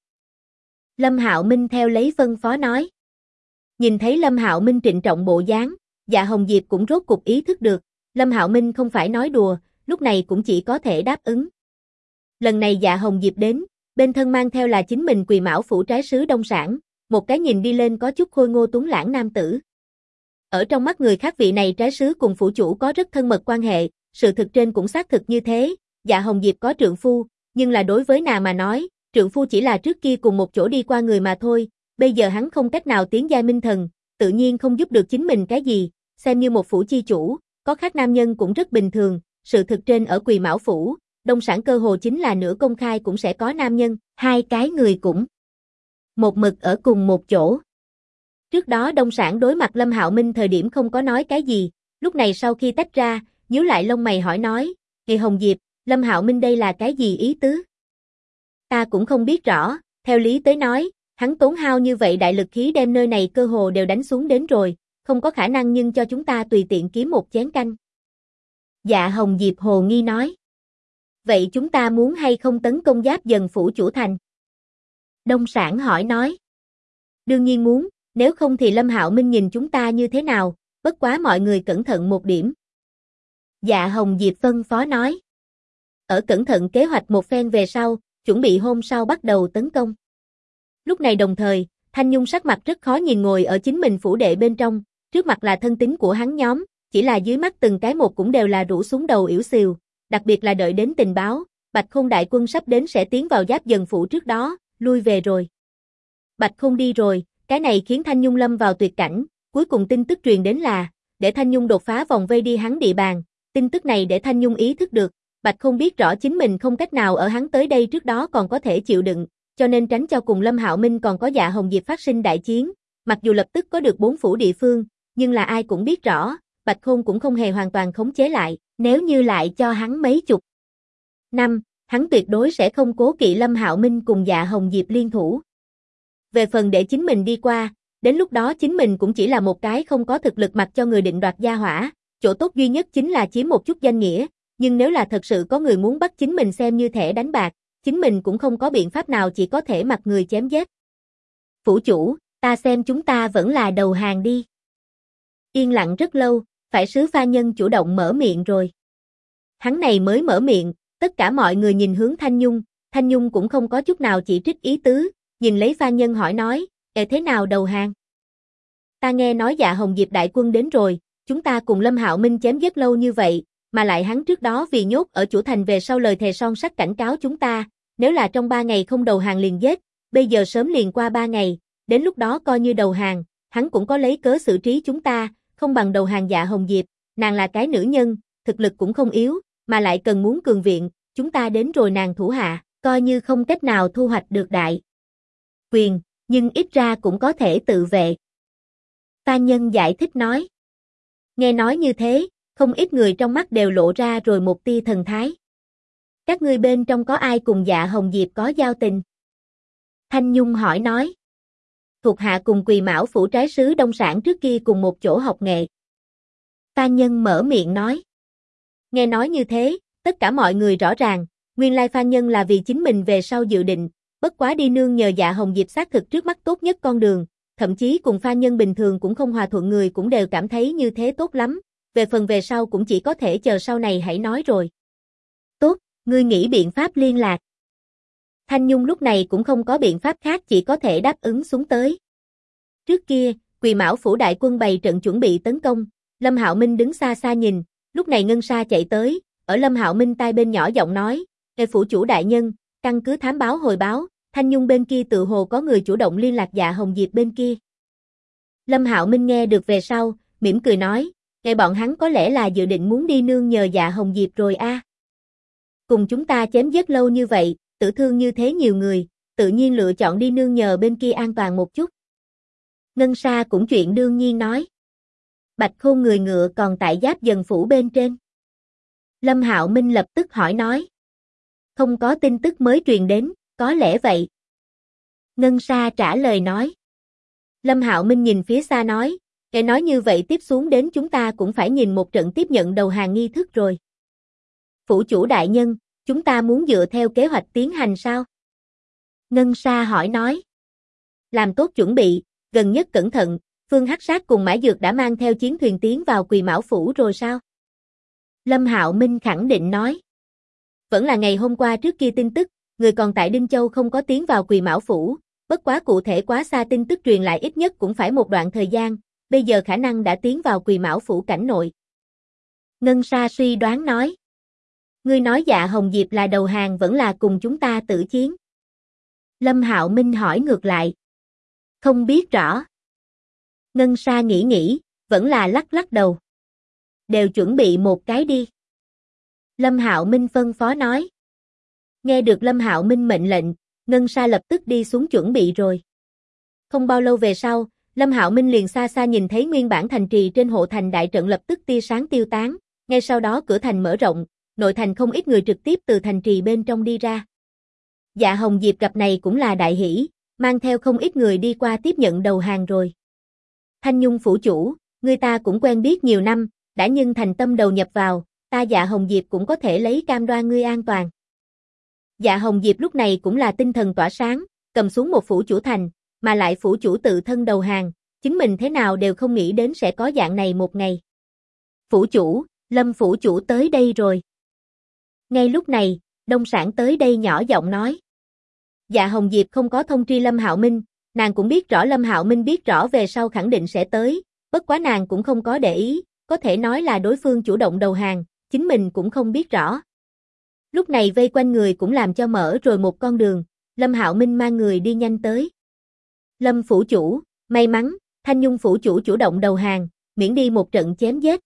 Lâm Hạo Minh theo lấy phân phó nói. Nhìn thấy Lâm Hạo Minh trịnh trọng bộ dáng, Dạ Hồng Diệp cũng rốt cục ý thức được, Lâm Hạo Minh không phải nói đùa, lúc này cũng chỉ có thể đáp ứng. Lần này Dạ Hồng Diệp đến, bên thân mang theo là chính mình Quỳ Mão phủ trái sứ Đông Sản, một cái nhìn đi lên có chút khôi ngô tuấn lãng nam tử. Ở trong mắt người khác vị này trái sứ cùng phủ chủ có rất thân mật quan hệ, sự thực trên cũng xác thực như thế, Dạ Hồng Diệp có trượng phu, nhưng là đối với nàng mà nói, trượng phu chỉ là trước kia cùng một chỗ đi qua người mà thôi, bây giờ hắn không cách nào tiến giai minh thần, tự nhiên không giúp được chính mình cái gì, xem như một phủ chi chủ, có khác nam nhân cũng rất bình thường, sự thực trên ở Quỳ Mão phủ, Đông Sản cơ hồ chính là nửa công khai cũng sẽ có nam nhân, 2 cái người cũng một mực ở cùng một chỗ. Trước đó Đông Sản đối mặt Lâm Hạo Minh thời điểm không có nói cái gì, lúc này sau khi tách ra, nhíu lại lông mày hỏi nói, Kỳ Hồng Diệp, Lâm Hạo Minh đây là cái gì ý tứ? Ta cũng không biết rõ, theo lý tới nói, hắn tốn hao như vậy đại lực khí đem nơi này cơ hồ đều đánh xuống đến rồi, không có khả năng nhưng cho chúng ta tùy tiện kiếm một chén canh. Dạ Hồng Diệp hồ nghi nói. Vậy chúng ta muốn hay không tấn công Giáp Dần phủ chủ thành? Đông Sản hỏi nói. Đương nhiên muốn, nếu không thì Lâm Hạo Minh nhìn chúng ta như thế nào, bất quá mọi người cẩn thận một điểm. Dạ Hồng Diệp phân phó nói. Ở cẩn thận kế hoạch một phen về sau, chuẩn bị hôm sau bắt đầu tấn công. Lúc này đồng thời, Thanh Nhung sắc mặt rất khó nhìn ngồi ở chính mình phủ đệ bên trong, trước mặt là thân tín của hắn nhóm, chỉ là dưới mắt từng cái một cũng đều là rũ xuống đầu yểu xìu, đặc biệt là đợi đến tình báo, Bạch Khôn đại quân sắp đến sẽ tiến vào Giáp Dần phủ trước đó, lui về rồi. Bạch Khôn đi rồi, cái này khiến Thanh Nhung lâm vào tuyệt cảnh, cuối cùng tin tức truyền đến là, để Thanh Nhung đột phá vòng vây đi hắn địa bàn, tin tức này để Thanh Nhung ý thức được, Bạch Khôn biết rõ chính mình không cách nào ở hắn tới đây trước đó còn có thể chịu đựng, cho nên tránh cho cùng Lâm Hạo Minh còn có Dạ Hồng Diệp phát sinh đại chiến, mặc dù lập tức có được 4 phủ địa phương, nhưng là ai cũng biết rõ, Bạch Khôn cũng không hề hoàn toàn khống chế lại, nếu như lại cho hắn mấy chục năm, hắn tuyệt đối sẽ không cố kỵ Lâm Hạo Minh cùng Dạ Hồng Diệp liên thủ. Về phần để chính mình đi qua, đến lúc đó chính mình cũng chỉ là một cái không có thực lực mặc cho người định đoạt gia hỏa, chỗ tốt duy nhất chính là chiếm một chút danh nghĩa, nhưng nếu là thật sự có người muốn bắt chính mình xem như thẻ đánh bạc, chính mình cũng không có biện pháp nào chỉ có thể mặc người chém giết. Phủ chủ, ta xem chúng ta vẫn là đầu hàng đi. Yên lặng rất lâu, phải sứ pha nhân chủ động mở miệng rồi. Hắn này mới mở miệng, tất cả mọi người nhìn hướng Thanh Nhung cũng không có chút nào chỉ trích ý tứ, nhìn lấy pha nhân hỏi nói, thế nào đầu hàng? Ta nghe nói Dạ Hồng Diệp đại quân đến rồi, chúng ta cùng Lâm Hạo Minh chém giết lâu như vậy, mà lại hắn trước đó vì nhốt ở chủ thành về sau lời thề son sắt cảnh cáo chúng ta, nếu là trong 3 ngày không đầu hàng liền giết, bây giờ sớm liền qua 3 ngày, đến lúc đó coi như đầu hàng, hắn cũng có lấy cớ xử trí chúng ta, không bằng đầu hàng Dạ Hồng Diệp, nàng là cái nữ nhân, thực lực cũng không yếu, mà lại cần muốn cường viện, chúng ta đến rồi nàng thủ hạ, coi như không cách nào thu hoạch được đại quyền, nhưng ít ra cũng có thể tự vệ. Pha nhân giải thích nói. Nghe nói như thế, không ít người trong mắt đều lộ ra rồi một tia thần thái. Các ngươi bên trong có ai cùng Dạ Hồng Diệp có giao tình? Thanh Nhung hỏi nói. Thuộc hạ cùng Quỳ Mão phủ trái sứ Đông Sản trước kia cùng một chỗ học nghệ. Pha nhân mở miệng nói. Nghe nói như thế, tất cả mọi người rõ ràng, nguyên lai pha nhân là vì chính mình về sau dự định, bất quá đi nương nhờ Dạ Hồng Diệp xác thực trước mắt tốt nhất con đường, thậm chí cùng pha nhân bình thường cũng không hòa thuận người cũng đều cảm thấy như thế tốt lắm, về phần về sau cũng chỉ có thể chờ sau này hãy nói rồi. Tốt, ngươi nghĩ biện pháp liên lạc. Thanh Nhung lúc này cũng không có biện pháp khác chỉ có thể đáp ứng xuống tới. Trước kia, Quỳ Mão phủ đại quân bày trận chuẩn bị tấn công, Lâm Hạo Minh đứng xa xa nhìn, lúc này Ngân Sa chạy tới, ở Lâm Hạo Minh tai bên nhỏ giọng nói, phủ chủ đại nhân, căn cứ thám báo hồi báo, Thanh Nhung bên kia tự hồ có người chủ động liên lạc Dạ Hồng Diệp bên kia. Lâm Hạo Minh nghe được về sau, mỉm cười nói, bọn hắn có lẽ là dự định muốn đi nương nhờ Dạ Hồng Diệp rồi a. Cùng chúng ta chém giết lâu như vậy, tử thương như thế nhiều người, tự nhiên lựa chọn đi nương nhờ bên kia an toàn một chút. Ngân Sa cũng chuyện đương nhiên nói. Bạch Khôn người ngựa còn tại Giáp Dần phủ bên trên. Lâm Hạo Minh lập tức hỏi nói. Không có tin tức mới truyền đến, có lẽ vậy. Ngân Sa trả lời nói. Lâm Hạo Minh nhìn phía xa nói, kẻ nói như vậy tiếp xuống đến chúng ta cũng phải nhìn một trận tiếp nhận đầu hàng nghi thức rồi. Phủ chủ đại nhân, chúng ta muốn dựa theo kế hoạch tiến hành sao? Ngân Sa hỏi nói. Làm tốt chuẩn bị, gần nhất cẩn thận, Phương Hắc Sát cùng Mã Dược đã mang theo chiến thuyền tiến vào Quỳ Mão phủ rồi sao? Lâm Hạo Minh khẳng định nói. Vẫn là ngày hôm qua trước kia tin tức, người còn tại Đinh Châu không có tiến vào Quỳ Mão phủ, bất quá cụ thể quá xa tin tức truyền lại ít nhất cũng phải một đoạn thời gian, bây giờ khả năng đã tiến vào Quỳ Mão phủ cảnh nội. Ngân Sa suy đoán nói. Ngươi nói Dạ Hồng Diệp là đầu hàng vẫn là cùng chúng ta tử chiến? Lâm Hạo Minh hỏi ngược lại. Không biết rõ. Ngân Sa nghĩ, vẫn là lắc lắc đầu. Đều chuẩn bị một cái đi. Lâm Hạo Minh phân phó nói. Nghe được Lâm Hạo Minh mệnh lệnh, Ngân Sa lập tức đi xuống chuẩn bị rồi. Không bao lâu về sau, Lâm Hạo Minh liền xa xa nhìn thấy nguyên bản thành trì trên hộ thành đại trận lập tức tia sáng tiêu tán, ngay sau đó cửa thành mở rộng, nội thành không ít người trực tiếp từ thành trì bên trong đi ra. Dạ Hồng Diệp gặp này cũng là đại hỷ, mang theo không ít người đi qua tiếp nhận đầu hàng rồi. Thanh Nhung phủ chủ, người ta cũng quen biết nhiều năm, đã nhưng thành tâm đầu nhập vào, ta Dạ Hồng Diệp cũng có thể lấy cam đoan ngươi an toàn. Dạ Hồng Diệp lúc này cũng là tinh thần tỏa sáng, cầm xuống một phủ chủ thành, mà lại phủ chủ tự thân đầu hàng, chính mình thế nào đều không nghĩ đến sẽ có dạng này một ngày. Phủ chủ, Lâm phủ chủ tới đây rồi. Ngay lúc này, Đông Sản tới đây nhỏ giọng nói. Dạ Hồng Diệp không có thông tri Lâm Hạo Minh, nàng cũng biết rõ Lâm Hạo Minh biết rõ về sau khẳng định sẽ tới, bất quá nàng cũng không có để ý, có thể nói là đối phương chủ động đầu hàng, chính mình cũng không biết rõ. Lúc này vây quanh người cũng làm cho mở rồi một con đường, Lâm Hạo Minh mang người đi nhanh tới. Lâm phủ chủ, may mắn, Thanh Nhung phủ chủ chủ động đầu hàng, miễn đi một trận chém giết.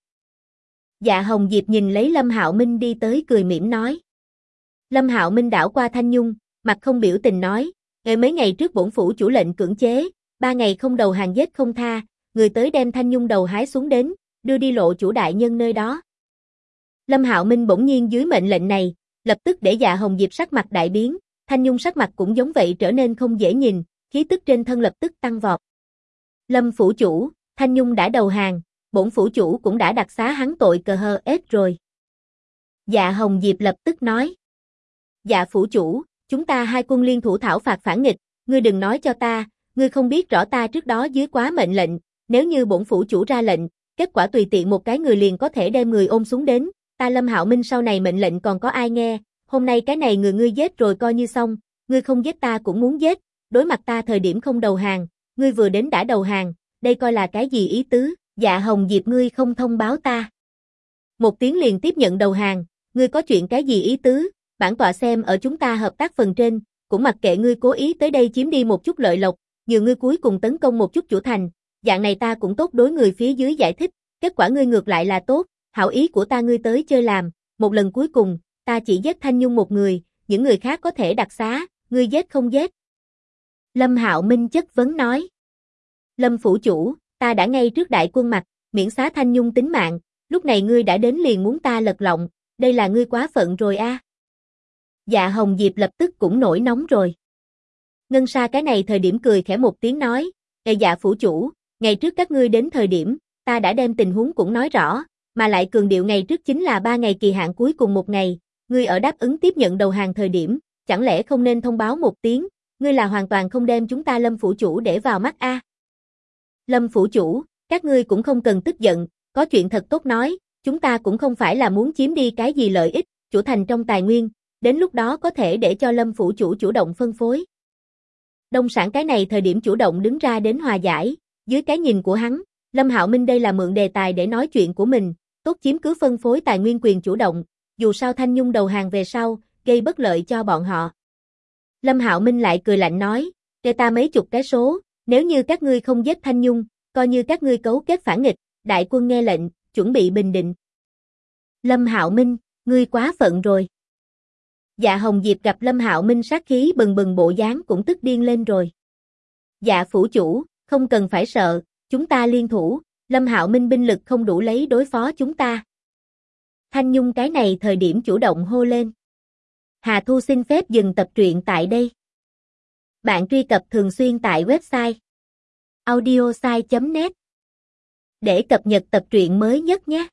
Dạ Hồng Diệp nhìn lấy Lâm Hạo Minh đi tới cười mỉm nói. Lâm Hạo Minh đảo qua Thanh Nhung, mặt không biểu tình nói, mấy ngày trước bổn phủ chủ lệnh cưỡng chế, 3 ngày không đầu hàng giết không tha, người tới đem Thanh Nhung đầu hái xuống đến, đưa đi lộ chủ đại nhân nơi đó. Lâm Hạo Minh bỗng nhiên dưới mệnh lệnh này, lập tức để Dạ Hồng Diệp sắc mặt đại biến, Thanh Nhung sắc mặt cũng giống vậy trở nên không dễ nhìn, khí tức trên thân lập tức tăng vọt. Lâm phủ chủ, Thanh Nhung đã đầu hàng, bổn phủ chủ cũng đã đặc xá hắn tội cờ hờ ết rồi. Dạ Hồng Diệp lập tức nói. Dạ phủ chủ, chúng ta hai quân liên thủ thảo phạt phản nghịch, ngươi đừng nói cho ta, ngươi không biết rõ ta trước đó dưới quá mệnh lệnh, nếu như bổn phủ chủ ra lệnh, kết quả tùy tiện một cái người liền có thể đem người ôm xuống đến, ta Lâm Hạo Minh sau này mệnh lệnh còn có ai nghe, hôm nay cái này người ngươi giết rồi coi như xong, ngươi không giết ta cũng muốn giết, đối mặt ta thời điểm không đầu hàng, ngươi vừa đến đã đầu hàng, đây coi là cái gì ý tứ, Dạ Hồng Diệp ngươi không thông báo ta. Một tiếng liền tiếp nhận đầu hàng, ngươi có chuyện cái gì ý tứ, bản tọa xem ở chúng ta hợp tác phần trên, cũng mặc kệ ngươi cố ý tới đây chiếm đi một chút lợi lộc, nhiều ngươi cuối cùng tấn công một chút chủ thành, dạng này ta cũng tốt đối người phía dưới giải thích, kết quả ngươi ngược lại là tốt, hảo ý của ta ngươi tới chơi làm, một lần cuối cùng, ta chỉ giết Thanh Nhung một người, những người khác có thể đặc xá, ngươi giết không giết. Lâm Hạo Minh chất vấn nói. Lâm phủ chủ, ta đã ngay trước đại quân mặt, miễn xá Thanh Nhung tính mạng, lúc này ngươi đã đến liền muốn ta lật lọng, đây là ngươi quá phận rồi a. Dạ Hồng Diệp lập tức cũng nổi nóng rồi. Ngân Sa cái này thời điểm cười khẽ một tiếng nói, dạ phủ chủ, ngày trước các ngươi đến thời điểm, ta đã đem tình huống cũng nói rõ, mà lại cường điệu ngày trước chính là 3 ngày kỳ hạn cuối cùng một ngày, ngươi ở đáp ứng tiếp nhận đầu hàng thời điểm, chẳng lẽ không nên thông báo một tiếng, ngươi là hoàn toàn không đem chúng ta Lâm phủ chủ để vào mắt a. Lâm phủ chủ, các ngươi cũng không cần tức giận, có chuyện thật tốt nói, chúng ta cũng không phải là muốn chiếm đi cái gì lợi ích, chủ thành trong tài nguyên, đến lúc đó có thể để cho Lâm phủ chủ chủ động phân phối. Đông Sản cái này thời điểm chủ động đứng ra đến hòa giải, dưới cái nhìn của hắn, Lâm Hạo Minh đây là mượn đề tài để nói chuyện của mình, tốt chiếm cứ phân phối tài nguyên quyền chủ động, dù sao Thanh Nhung đầu hàng về sau, gây bất lợi cho bọn họ. Lâm Hạo Minh lại cười lạnh nói, cho ta mấy chục cái số, nếu như các ngươi không giết Thanh Nhung, coi như các ngươi cấu kết phản nghịch, đại quân nghe lệnh, chuẩn bị bình định. Lâm Hạo Minh, ngươi quá phận rồi. Dạ Hồng Diệp gặp Lâm Hạo Minh sát khí bừng bừng bộ dáng cũng tức điên lên rồi. Dạ phủ chủ, không cần phải sợ, chúng ta liên thủ, Lâm Hạo Minh binh lực không đủ lấy đối phó chúng ta. Thanh Nhung cái này thời điểm chủ động hô lên. Hà Thu xin phép dừng tập truyện tại đây. Bạn truy cập thường xuyên tại website audiosai.net để cập nhật tập truyện mới nhất nhé.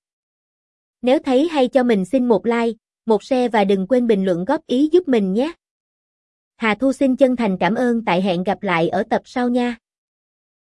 Nếu thấy hay cho mình xin một like, một share và đừng quên bình luận góp ý giúp mình nhé. Hà Thu xin chân thành cảm ơn tại hẹn gặp lại ở tập sau nha.